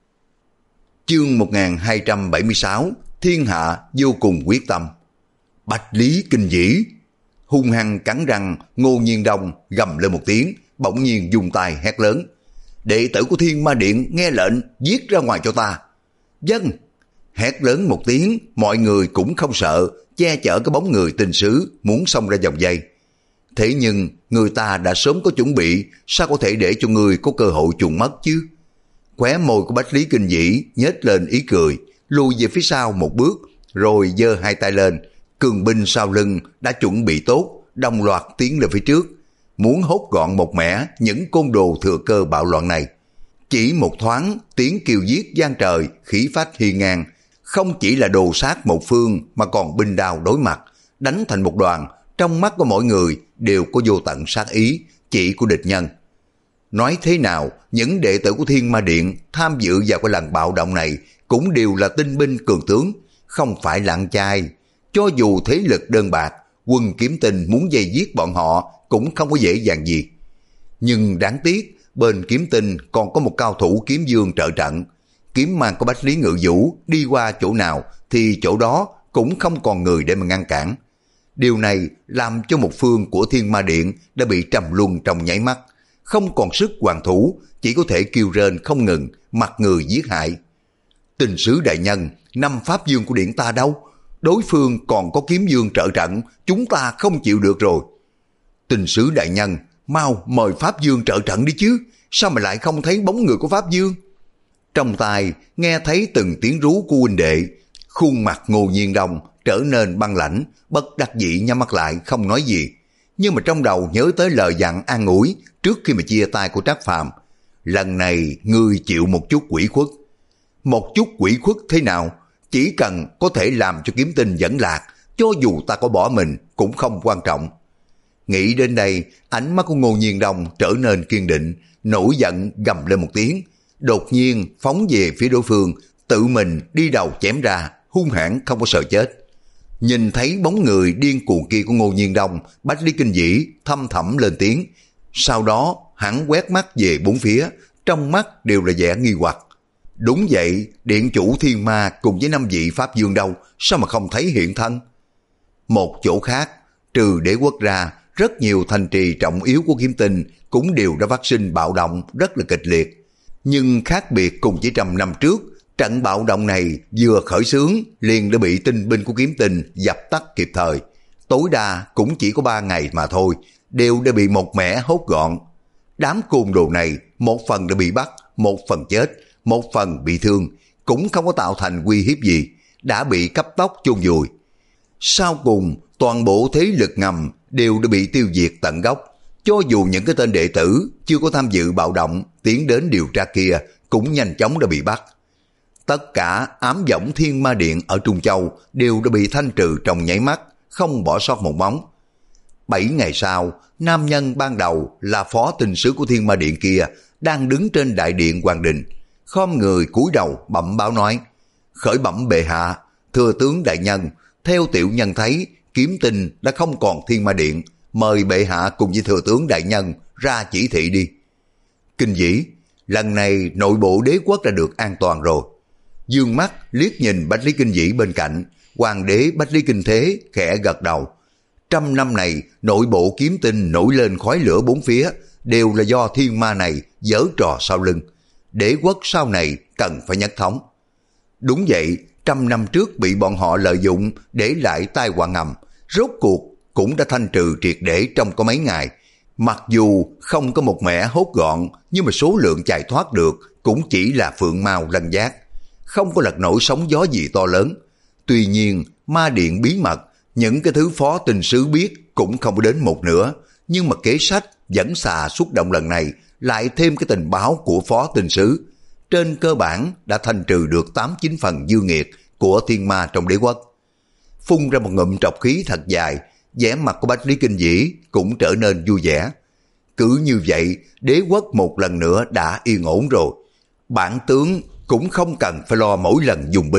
Chương một nghìn hai trăm bảy mươi sáu, thiên hạ vô cùng quyết tâm. Bạch Lý kinh dĩ, hung hăng cắn răng, Ngô Nhiên Đông gầm lên một tiếng, bỗng nhiên dùng tay hét lớn: đệ tử của Thiên Ma Điện nghe lệnh, giết ra ngoài cho ta. Vâng. Hét lớn một tiếng, mọi người cũng không sợ, che chở cái bóng người tình sứ muốn xông ra vòng dây. Thế nhưng người ta đã sớm có chuẩn bị, sao có thể để cho người có cơ hội trùng mất chứ? Khóe môi của Bách Lý Kinh Dĩ nhếch lên ý cười, lùi về phía sau một bước, rồi giơ hai tay lên, cường binh sau lưng đã chuẩn bị tốt, đồng loạt tiến lên phía trước, muốn hốt gọn một mẻ những côn đồ thừa cơ bạo loạn này. Chỉ một thoáng, tiếng kêu giết vang trời, khí phách hiên ngang, không chỉ là đồ sát một phương mà còn binh đao đối mặt, đánh thành một đoàn. Trong mắt của mọi người đều có vô tận sát ý chỉ của địch nhân. Nói thế nào, những đệ tử của Thiên Ma Điện tham dự vào cái lần bạo động này cũng đều là tinh binh cường tướng, không phải lạng chai. Cho dù thế lực đơn bạc, quân Kiếm Tinh muốn dây giết bọn họ cũng không có dễ dàng gì. Nhưng đáng tiếc, bên Kiếm Tinh còn có một cao thủ kiếm dương trợ trận. Kiếm mang của Bách Lý Ngự Vũ đi qua chỗ nào thì chỗ đó cũng không còn người để mà ngăn cản. Điều này làm cho một phương của Thiên Ma Điện đã bị trầm luân trong nháy mắt, không còn sức hoàn thủ, chỉ có thể kêu rên không ngừng, mặt người giết hại. Tình sứ đại nhân, năm pháp dương của điện ta đâu? Đối phương còn có kiếm dương trợ trận, chúng ta không chịu được rồi. Tình sứ đại nhân, mau mời pháp dương trợ trận đi chứ, sao mà lại không thấy bóng người của pháp dương? Trong tai nghe thấy từng tiếng rú của huynh đệ, khuôn mặt Ngô Nhiên Đông trở nên băng lãnh, bất đắc dĩ nhắm mắt lại không nói gì. Nhưng mà trong đầu nhớ tới lời dặn an ủi trước khi mà chia tay của Trác Phàm. Lần này ngươi chịu một chút quỷ khuất. Một chút quỷ khuất thế nào? Chỉ cần có thể làm cho Kiếm Tinh dẫn lạc, cho dù ta có bỏ mình cũng không quan trọng. Nghĩ đến đây, ánh mắt của Ngô Nhiên Đông trở nên kiên định, nổi giận gầm lên một tiếng, đột nhiên phóng về phía đối phương, tự mình đi đầu chém ra, hung hãn không có sợ chết. Nhìn thấy bóng người điên cuồng kia của Ngô Nhiên Đông, Bách Lý Kinh Dĩ thâm thẳm lên tiếng. Sau đó hắn quét mắt về bốn phía, trong mắt đều là vẻ nghi hoặc. Đúng vậy, điện chủ Thiên Ma cùng với năm vị pháp dương đâu, sao mà không thấy hiện thân? Một chỗ khác, trừ Đế Quốc ra, rất nhiều thành trì trọng yếu của Kiếm Tinh cũng đều đã phát sinh bạo động rất là kịch liệt. Nhưng khác biệt cùng chỉ trăm năm trước, trận bạo động này vừa khởi xướng liền đã bị tinh binh của Kiếm Tinh dập tắt kịp thời. Tối đa cũng chỉ có ba ngày mà thôi, đều đã bị một mẻ hốt gọn. Đám côn đồ này một phần đã bị bắt, một phần chết, một phần bị thương, cũng không có tạo thành uy hiếp gì, đã bị cấp tốc chôn vùi. Sau cùng, toàn bộ thế lực ngầm đều đã bị tiêu diệt tận gốc. Cho dù những cái tên đệ tử chưa có tham dự bạo động tiến đến điều tra kia cũng nhanh chóng đã bị bắt. Tất cả ám võng Thiên Ma Điện ở Trung Châu đều đã bị thanh trừ trong nháy mắt, không bỏ sót một bóng. Bảy ngày sau, nam nhân ban đầu là phó tình sứ của Thiên Ma Điện kia đang đứng trên đại điện Hoàng Đình, khom người cúi đầu bẩm báo nói: khởi bẩm bệ hạ, thưa tướng đại nhân, theo tiểu nhân thấy Kiếm Tinh đã không còn Thiên Ma Điện, mời bệ hạ cùng với thừa tướng đại nhân ra chỉ thị đi. Kinh Dĩ, lần này nội bộ Đế Quốc đã được an toàn rồi. Dương mắt liếc nhìn Bách Lý Kinh Dĩ bên cạnh, hoàng đế Bách Lý Kinh Thế khẽ gật đầu. Trăm năm này nội bộ Kiếm Tinh nổi lên khói lửa bốn phía, đều là do thiên ma này giở trò sau lưng. Đế Quốc sau này cần phải nhất thống. Đúng vậy, trăm năm trước bị bọn họ lợi dụng để lại tai họa ngầm, rốt cuộc cũng đã thanh trừ triệt để trong có mấy ngày. Mặc dù không có một mẻ hốt gọn, nhưng mà số lượng chạy thoát được cũng chỉ là phượng mao lân giác, không có lật nổi sóng gió gì to lớn. Tuy nhiên, ma điện bí mật, những cái thứ phó tình sứ biết cũng không có đến một nửa, nhưng mà kế sách dẫn xà xuất động lần này lại thêm cái tình báo của phó tình sứ, trên cơ bản đã thanh trừ được tám chín phần dư nghiệt của thiên ma trong Đế Quốc. Phun ra một ngụm trọc khí thật dài, vẻ mặt của Bách Lý Kinh Dĩ cũng trở nên vui vẻ. Cứ như vậy, Đế Quốc một lần nữa đã yên ổn rồi. Bản tướng cũng không cần phải lo mỗi lần dùng binh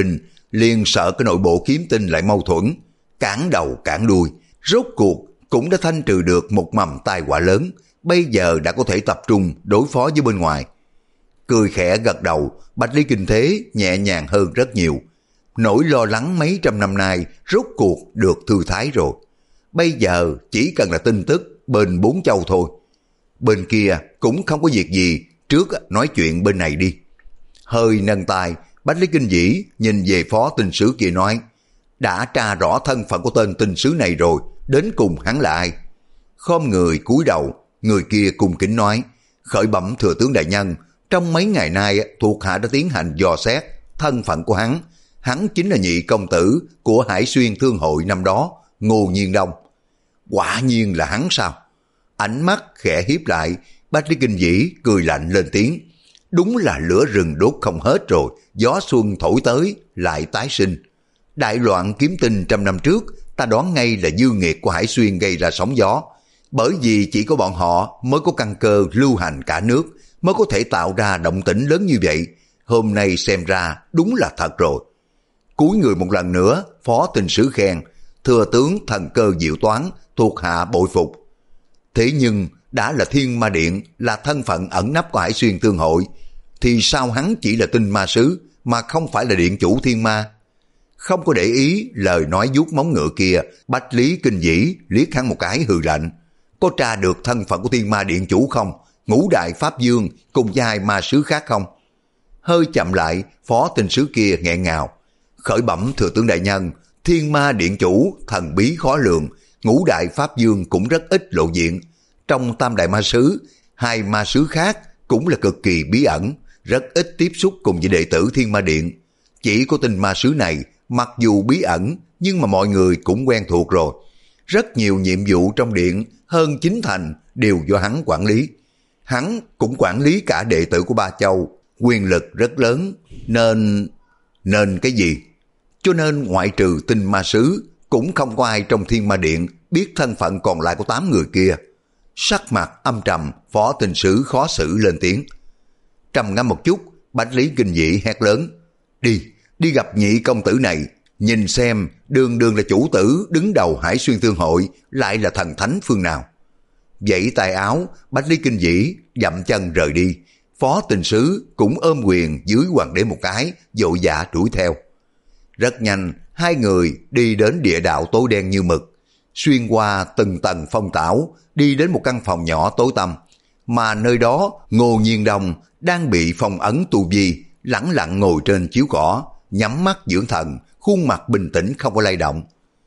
liền sợ cái nội bộ kiếm tinh lại mâu thuẫn, cản đầu cản đuôi, rốt cuộc cũng đã thanh trừ được một mầm tai họa lớn, bây giờ đã có thể tập trung đối phó với bên ngoài. Cười khẽ gật đầu, Bách Lý Kinh Thế nhẹ nhàng hơn rất nhiều. Nỗi lo lắng mấy trăm năm nay rốt cuộc được thư thái rồi. Bây giờ chỉ cần là tin tức bên bốn châu thôi. Bên kia cũng không có việc gì, trước nói chuyện bên này đi. Hơi nâng tay, Bách Lý Kinh Dĩ nhìn về phó tinh sứ kia nói, đã tra rõ thân phận của tên tinh sứ này rồi, đến cùng hắn là ai? Khom người cúi đầu, người kia cung kính nói, khởi bẩm thừa tướng đại nhân, trong mấy ngày nay thuộc hạ đã tiến hành dò xét thân phận của hắn. Hắn chính là nhị công tử của Hải Xuyên Thương hội năm đó, Ngô Nhiên Đông. Quả nhiên là hắn sao? Ánh mắt khẽ hiếp lại, Bách Lý Kinh Dĩ cười lạnh lên tiếng. Đúng là lửa rừng đốt không hết rồi, gió xuân thổi tới lại tái sinh. Đại loạn kiếm tinh trăm năm trước, ta đoán ngay là dư nghiệt của Hải Xuyên gây ra sóng gió. Bởi vì chỉ có bọn họ mới có căn cơ lưu hành cả nước, mới có thể tạo ra động tĩnh lớn như vậy. Hôm nay xem ra đúng là thật rồi. Cúi người một lần nữa, phó tinh sứ khen, thừa tướng thần cơ diệu toán, thuộc hạ bội phục. Thế nhưng đã là Thiên Ma Điện, là thân phận ẩn nấp của Hải Xuyên Thương hội, thì sao hắn chỉ là tinh ma sứ mà không phải là điện chủ Thiên Ma? Không có để ý lời nói vuốt móng ngựa kia, Bách Lý Kinh Dĩ liếc hắn một cái hừ lạnh. Có tra được thân phận của Thiên Ma Điện chủ không? Ngũ Đại Pháp Dương cùng với hai ma sứ khác không? Hơi chậm lại, phó tinh sứ kia nghẹn ngào. Khởi bẩm thừa tướng đại nhân, Thiên Ma Điện chủ thần bí khó lường, Ngũ Đại Pháp Dương cũng rất ít lộ diện. Trong tam đại ma sứ, hai ma sứ khác cũng là cực kỳ bí ẩn, rất ít tiếp xúc cùng với đệ tử Thiên Ma Điện. Chỉ có tinh ma sứ này, mặc dù bí ẩn, nhưng mà mọi người cũng quen thuộc rồi. Rất nhiều nhiệm vụ trong điện, hơn chín thành đều do hắn quản lý. Hắn cũng quản lý cả đệ tử của Ba Châu, quyền lực rất lớn, nên... Nên cái gì? Cho nên ngoại trừ tinh ma sứ, cũng không có ai trong Thiên Ma Điện biết thân phận còn lại của tám người kia. Sắc mặt âm trầm, phó tinh sứ khó xử lên tiếng. Trầm ngâm một chút, Bách Lý Kinh Dĩ hét lớn. Đi, đi gặp nhị công tử này, nhìn xem đường đường là chủ tử đứng đầu Hải Xuyên Thương hội, lại là thần thánh phương nào. Vẫy tay áo, Bách Lý Kinh Dĩ dậm chân rời đi. Phó tinh sứ cũng ôm quyền dưới hoàng đế một cái, vội vã đuổi theo. Rất nhanh, hai người đi đến địa đạo tối đen như mực, xuyên qua từng tầng phong tảo, đi đến một căn phòng nhỏ tối tăm, mà nơi đó Ngô Nhiên Đông đang bị phong ấn tu vi, lẳng lặng ngồi trên chiếu cỏ, nhắm mắt dưỡng thần, khuôn mặt bình tĩnh không có lay động.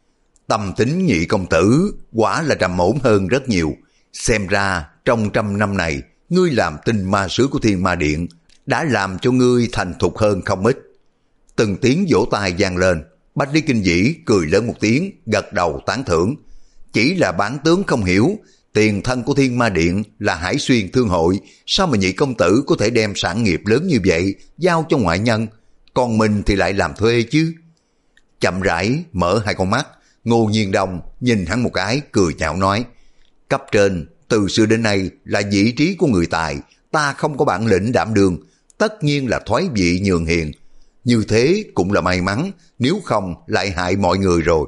Tâm tính nhị công tử quả là trầm ổn hơn rất nhiều, xem ra trong trăm năm này ngươi làm tinh ma sứ của Thiên Ma Điện đã làm cho ngươi thành thục hơn không ít. Từng tiếng vỗ tay vang lên, Bách Lý Kinh Dĩ cười lớn một tiếng, gật đầu tán thưởng. Chỉ là bản tướng không hiểu, tiền thân của Thiên Ma Điện là Hải Xuyên Thương hội, sao mà nhị công tử có thể đem sản nghiệp lớn như vậy giao cho ngoại nhân, còn mình thì lại làm thuê chứ? Chậm rãi mở hai con mắt, Ngô Nhiên Đông nhìn hắn một cái, cười nhạo nói, cấp trên từ xưa đến nay là vị trí của người tài, ta không có bản lĩnh đảm đương, tất nhiên là thoái vị nhường hiền. Như thế cũng là may mắn, nếu không lại hại mọi người rồi.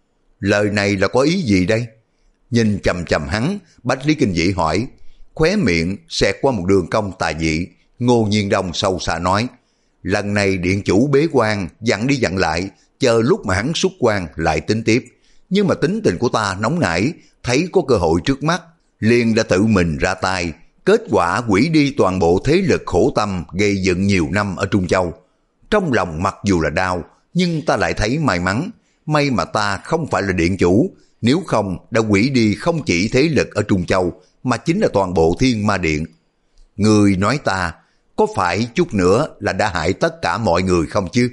Lời này là có ý gì đây? Nhìn chầm chầm hắn, Bách Lý Kinh Dĩ hỏi, khóe miệng xẹt qua một đường cong tà dị. Ngô Nhiên Đông sâu xa nói, lần này điện chủ bế quan, dặn đi dặn lại, chờ lúc mà hắn xuất quan lại tính tiếp. Nhưng mà tính tình của ta nóng nảy, thấy có cơ hội trước mắt, liền đã tự mình ra tay, kết quả hủy đi toàn bộ thế lực khổ tâm gây dựng nhiều năm ở Trung Châu. Trong lòng mặc dù là đau, nhưng ta lại thấy may mắn, may mà ta không phải là điện chủ, nếu không đã hủy đi không chỉ thế lực ở Trung Châu, mà chính là toàn bộ Thiên Ma Điện. Người nói ta, có phải chút nữa là đã hại tất cả mọi người không chứ?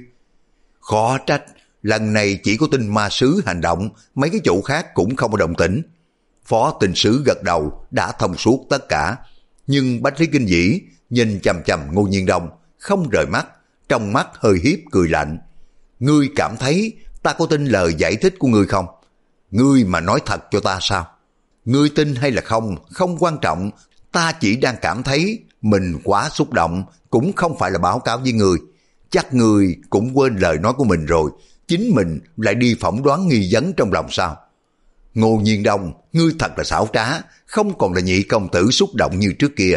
Khó trách, lần này chỉ có tinh ma sứ hành động, mấy cái chỗ khác cũng không có động tĩnh. Phó tinh sứ gật đầu, đã thông suốt tất cả. Nhưng Bách Lý Kinh Dĩ nhìn chằm chằm Ngô Nhiên Đông, không rời mắt, trong mắt hơi hiếp cười lạnh. Ngươi cảm thấy ta có tin lời giải thích của ngươi không? Ngươi mà nói thật cho ta sao? Ngươi tin hay là không, không quan trọng, ta chỉ đang cảm thấy mình quá xúc động, cũng không phải là báo cáo với ngươi. Chắc ngươi cũng quên lời nói của mình rồi, chính mình lại đi phỏng đoán nghi vấn trong lòng sao? Ngô Nhiên Đông, ngươi thật là xảo trá, không còn là nhị công tử xúc động như trước kia.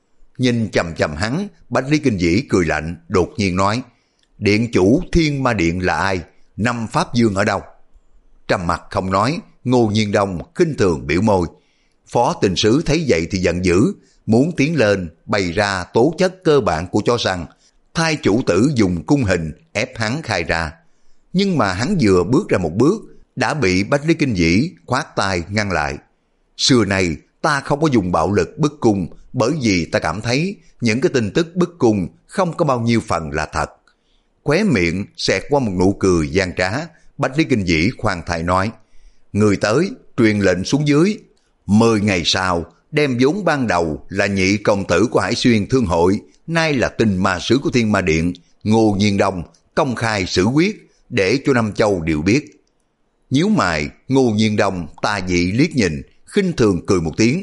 Nhìn chầm chầm hắn, Bách Lý Kinh Vĩ cười lạnh, đột nhiên nói, điện chủ Thiên Ma Điện là ai? Năm Pháp Dương ở đâu? Trầm mặt không nói, Ngô Nhiên Đông khinh thường biểu môi. Phó Tình Sứ thấy vậy thì giận dữ, muốn tiến lên bày ra tố chất cơ bản của chó săn, thay chủ tử dùng cung hình ép hắn khai ra. Nhưng mà hắn vừa bước ra một bước, đã bị Bách Lý Kinh Vĩ khoát tay ngăn lại. Xưa này ta không có dùng bạo lực bức cung, bởi vì ta cảm thấy những cái tin tức bức cung không có bao nhiêu phần là thật. Khóe miệng xẹt qua một nụ cười gian trá, Bách Lý Kinh Vĩ khoan thai nói, người tới, truyền lệnh xuống dưới. Mười ngày sau, đem vốn ban đầu là nhị công tử của Hải Xuyên Thương Hội, nay là tình ma sứ của Thiên Ma Điện, Ngô Nhiên Đông, công khai xử quyết, để cho Nam Châu đều biết. Nhíu mày, Ngô Nhiên Đông tà dị liếc nhìn, khinh thường cười một tiếng.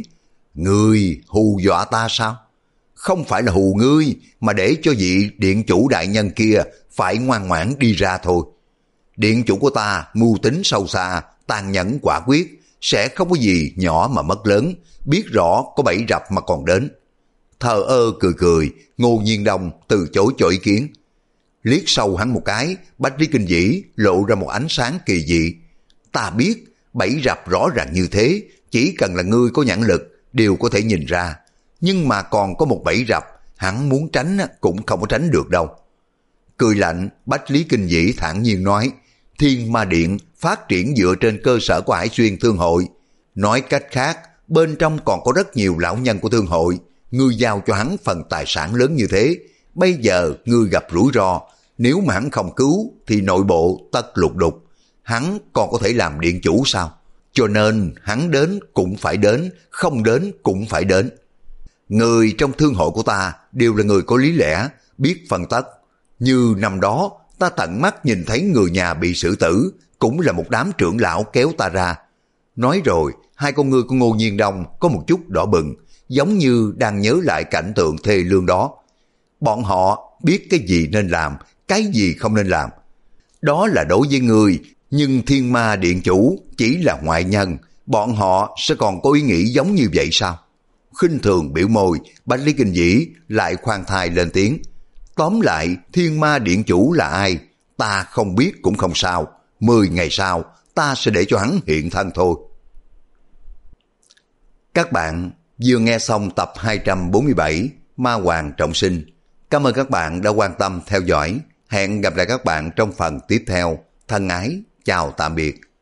Ngươi hù dọa ta sao? Không phải là hù ngươi, mà để cho vị điện chủ đại nhân kia phải ngoan ngoãn đi ra thôi. Điện chủ của ta mưu tính sâu xa, tàn nhẫn quả quyết, sẽ không có gì nhỏ mà mất lớn, biết rõ có bẫy rập mà còn đến. Thờ ơ cười cười, Ngô Nhiên Đông từ chối cho ý kiến. Liếc sâu hắn một cái, Bách Lý Kinh Vĩ lộ ra một ánh sáng kỳ dị. Ta biết, bẫy rập rõ ràng như thế, chỉ cần là ngươi có nhãn lực, đều có thể nhìn ra. Nhưng mà còn có một bẫy rập, hắn muốn tránh cũng không có tránh được đâu. Cười lạnh, Bách Lý Kinh Vĩ thản nhiên nói, Thiên Ma Điện phát triển dựa trên cơ sở của Hải Xuyên Thương Hội. Nói cách khác, bên trong còn có rất nhiều lão nhân của Thương Hội. Ngươi giao cho hắn phần tài sản lớn như thế, bây giờ ngươi gặp rủi ro. Nếu mà hắn không cứu, thì nội bộ tất lục đục. Hắn còn có thể làm điện chủ sao? Cho nên hắn đến cũng phải đến, không đến cũng phải đến. Người trong thương hội của ta đều là người có lý lẽ, biết phân tất. Như năm đó, ta tận mắt nhìn thấy người nhà bị xử tử, cũng là một đám trưởng lão kéo ta ra. Nói rồi, hai con ngươi của Ngô Nhiên Đông có một chút đỏ bừng, giống như đang nhớ lại cảnh tượng thê lương đó. Bọn họ biết cái gì nên làm, cái gì không nên làm. Đó là đối với người, nhưng Thiên Ma Điện chủ chỉ là ngoại nhân, bọn họ sẽ còn có ý nghĩ giống như vậy sao? Khinh thường biểu môi, Bách Lý Kinh Vĩ lại khoan thai lên tiếng. Tóm lại, Thiên Ma Điện chủ là ai? Ta không biết cũng không sao. Mười ngày sau, ta sẽ để cho hắn hiện thân thôi. Các bạn vừa nghe xong tập hai trăm bốn mươi bảy Ma Hoàng Trọng Sinh. Cảm ơn các bạn đã quan tâm theo dõi. Hẹn gặp lại các bạn trong phần tiếp theo. Thân ái, chào tạm biệt.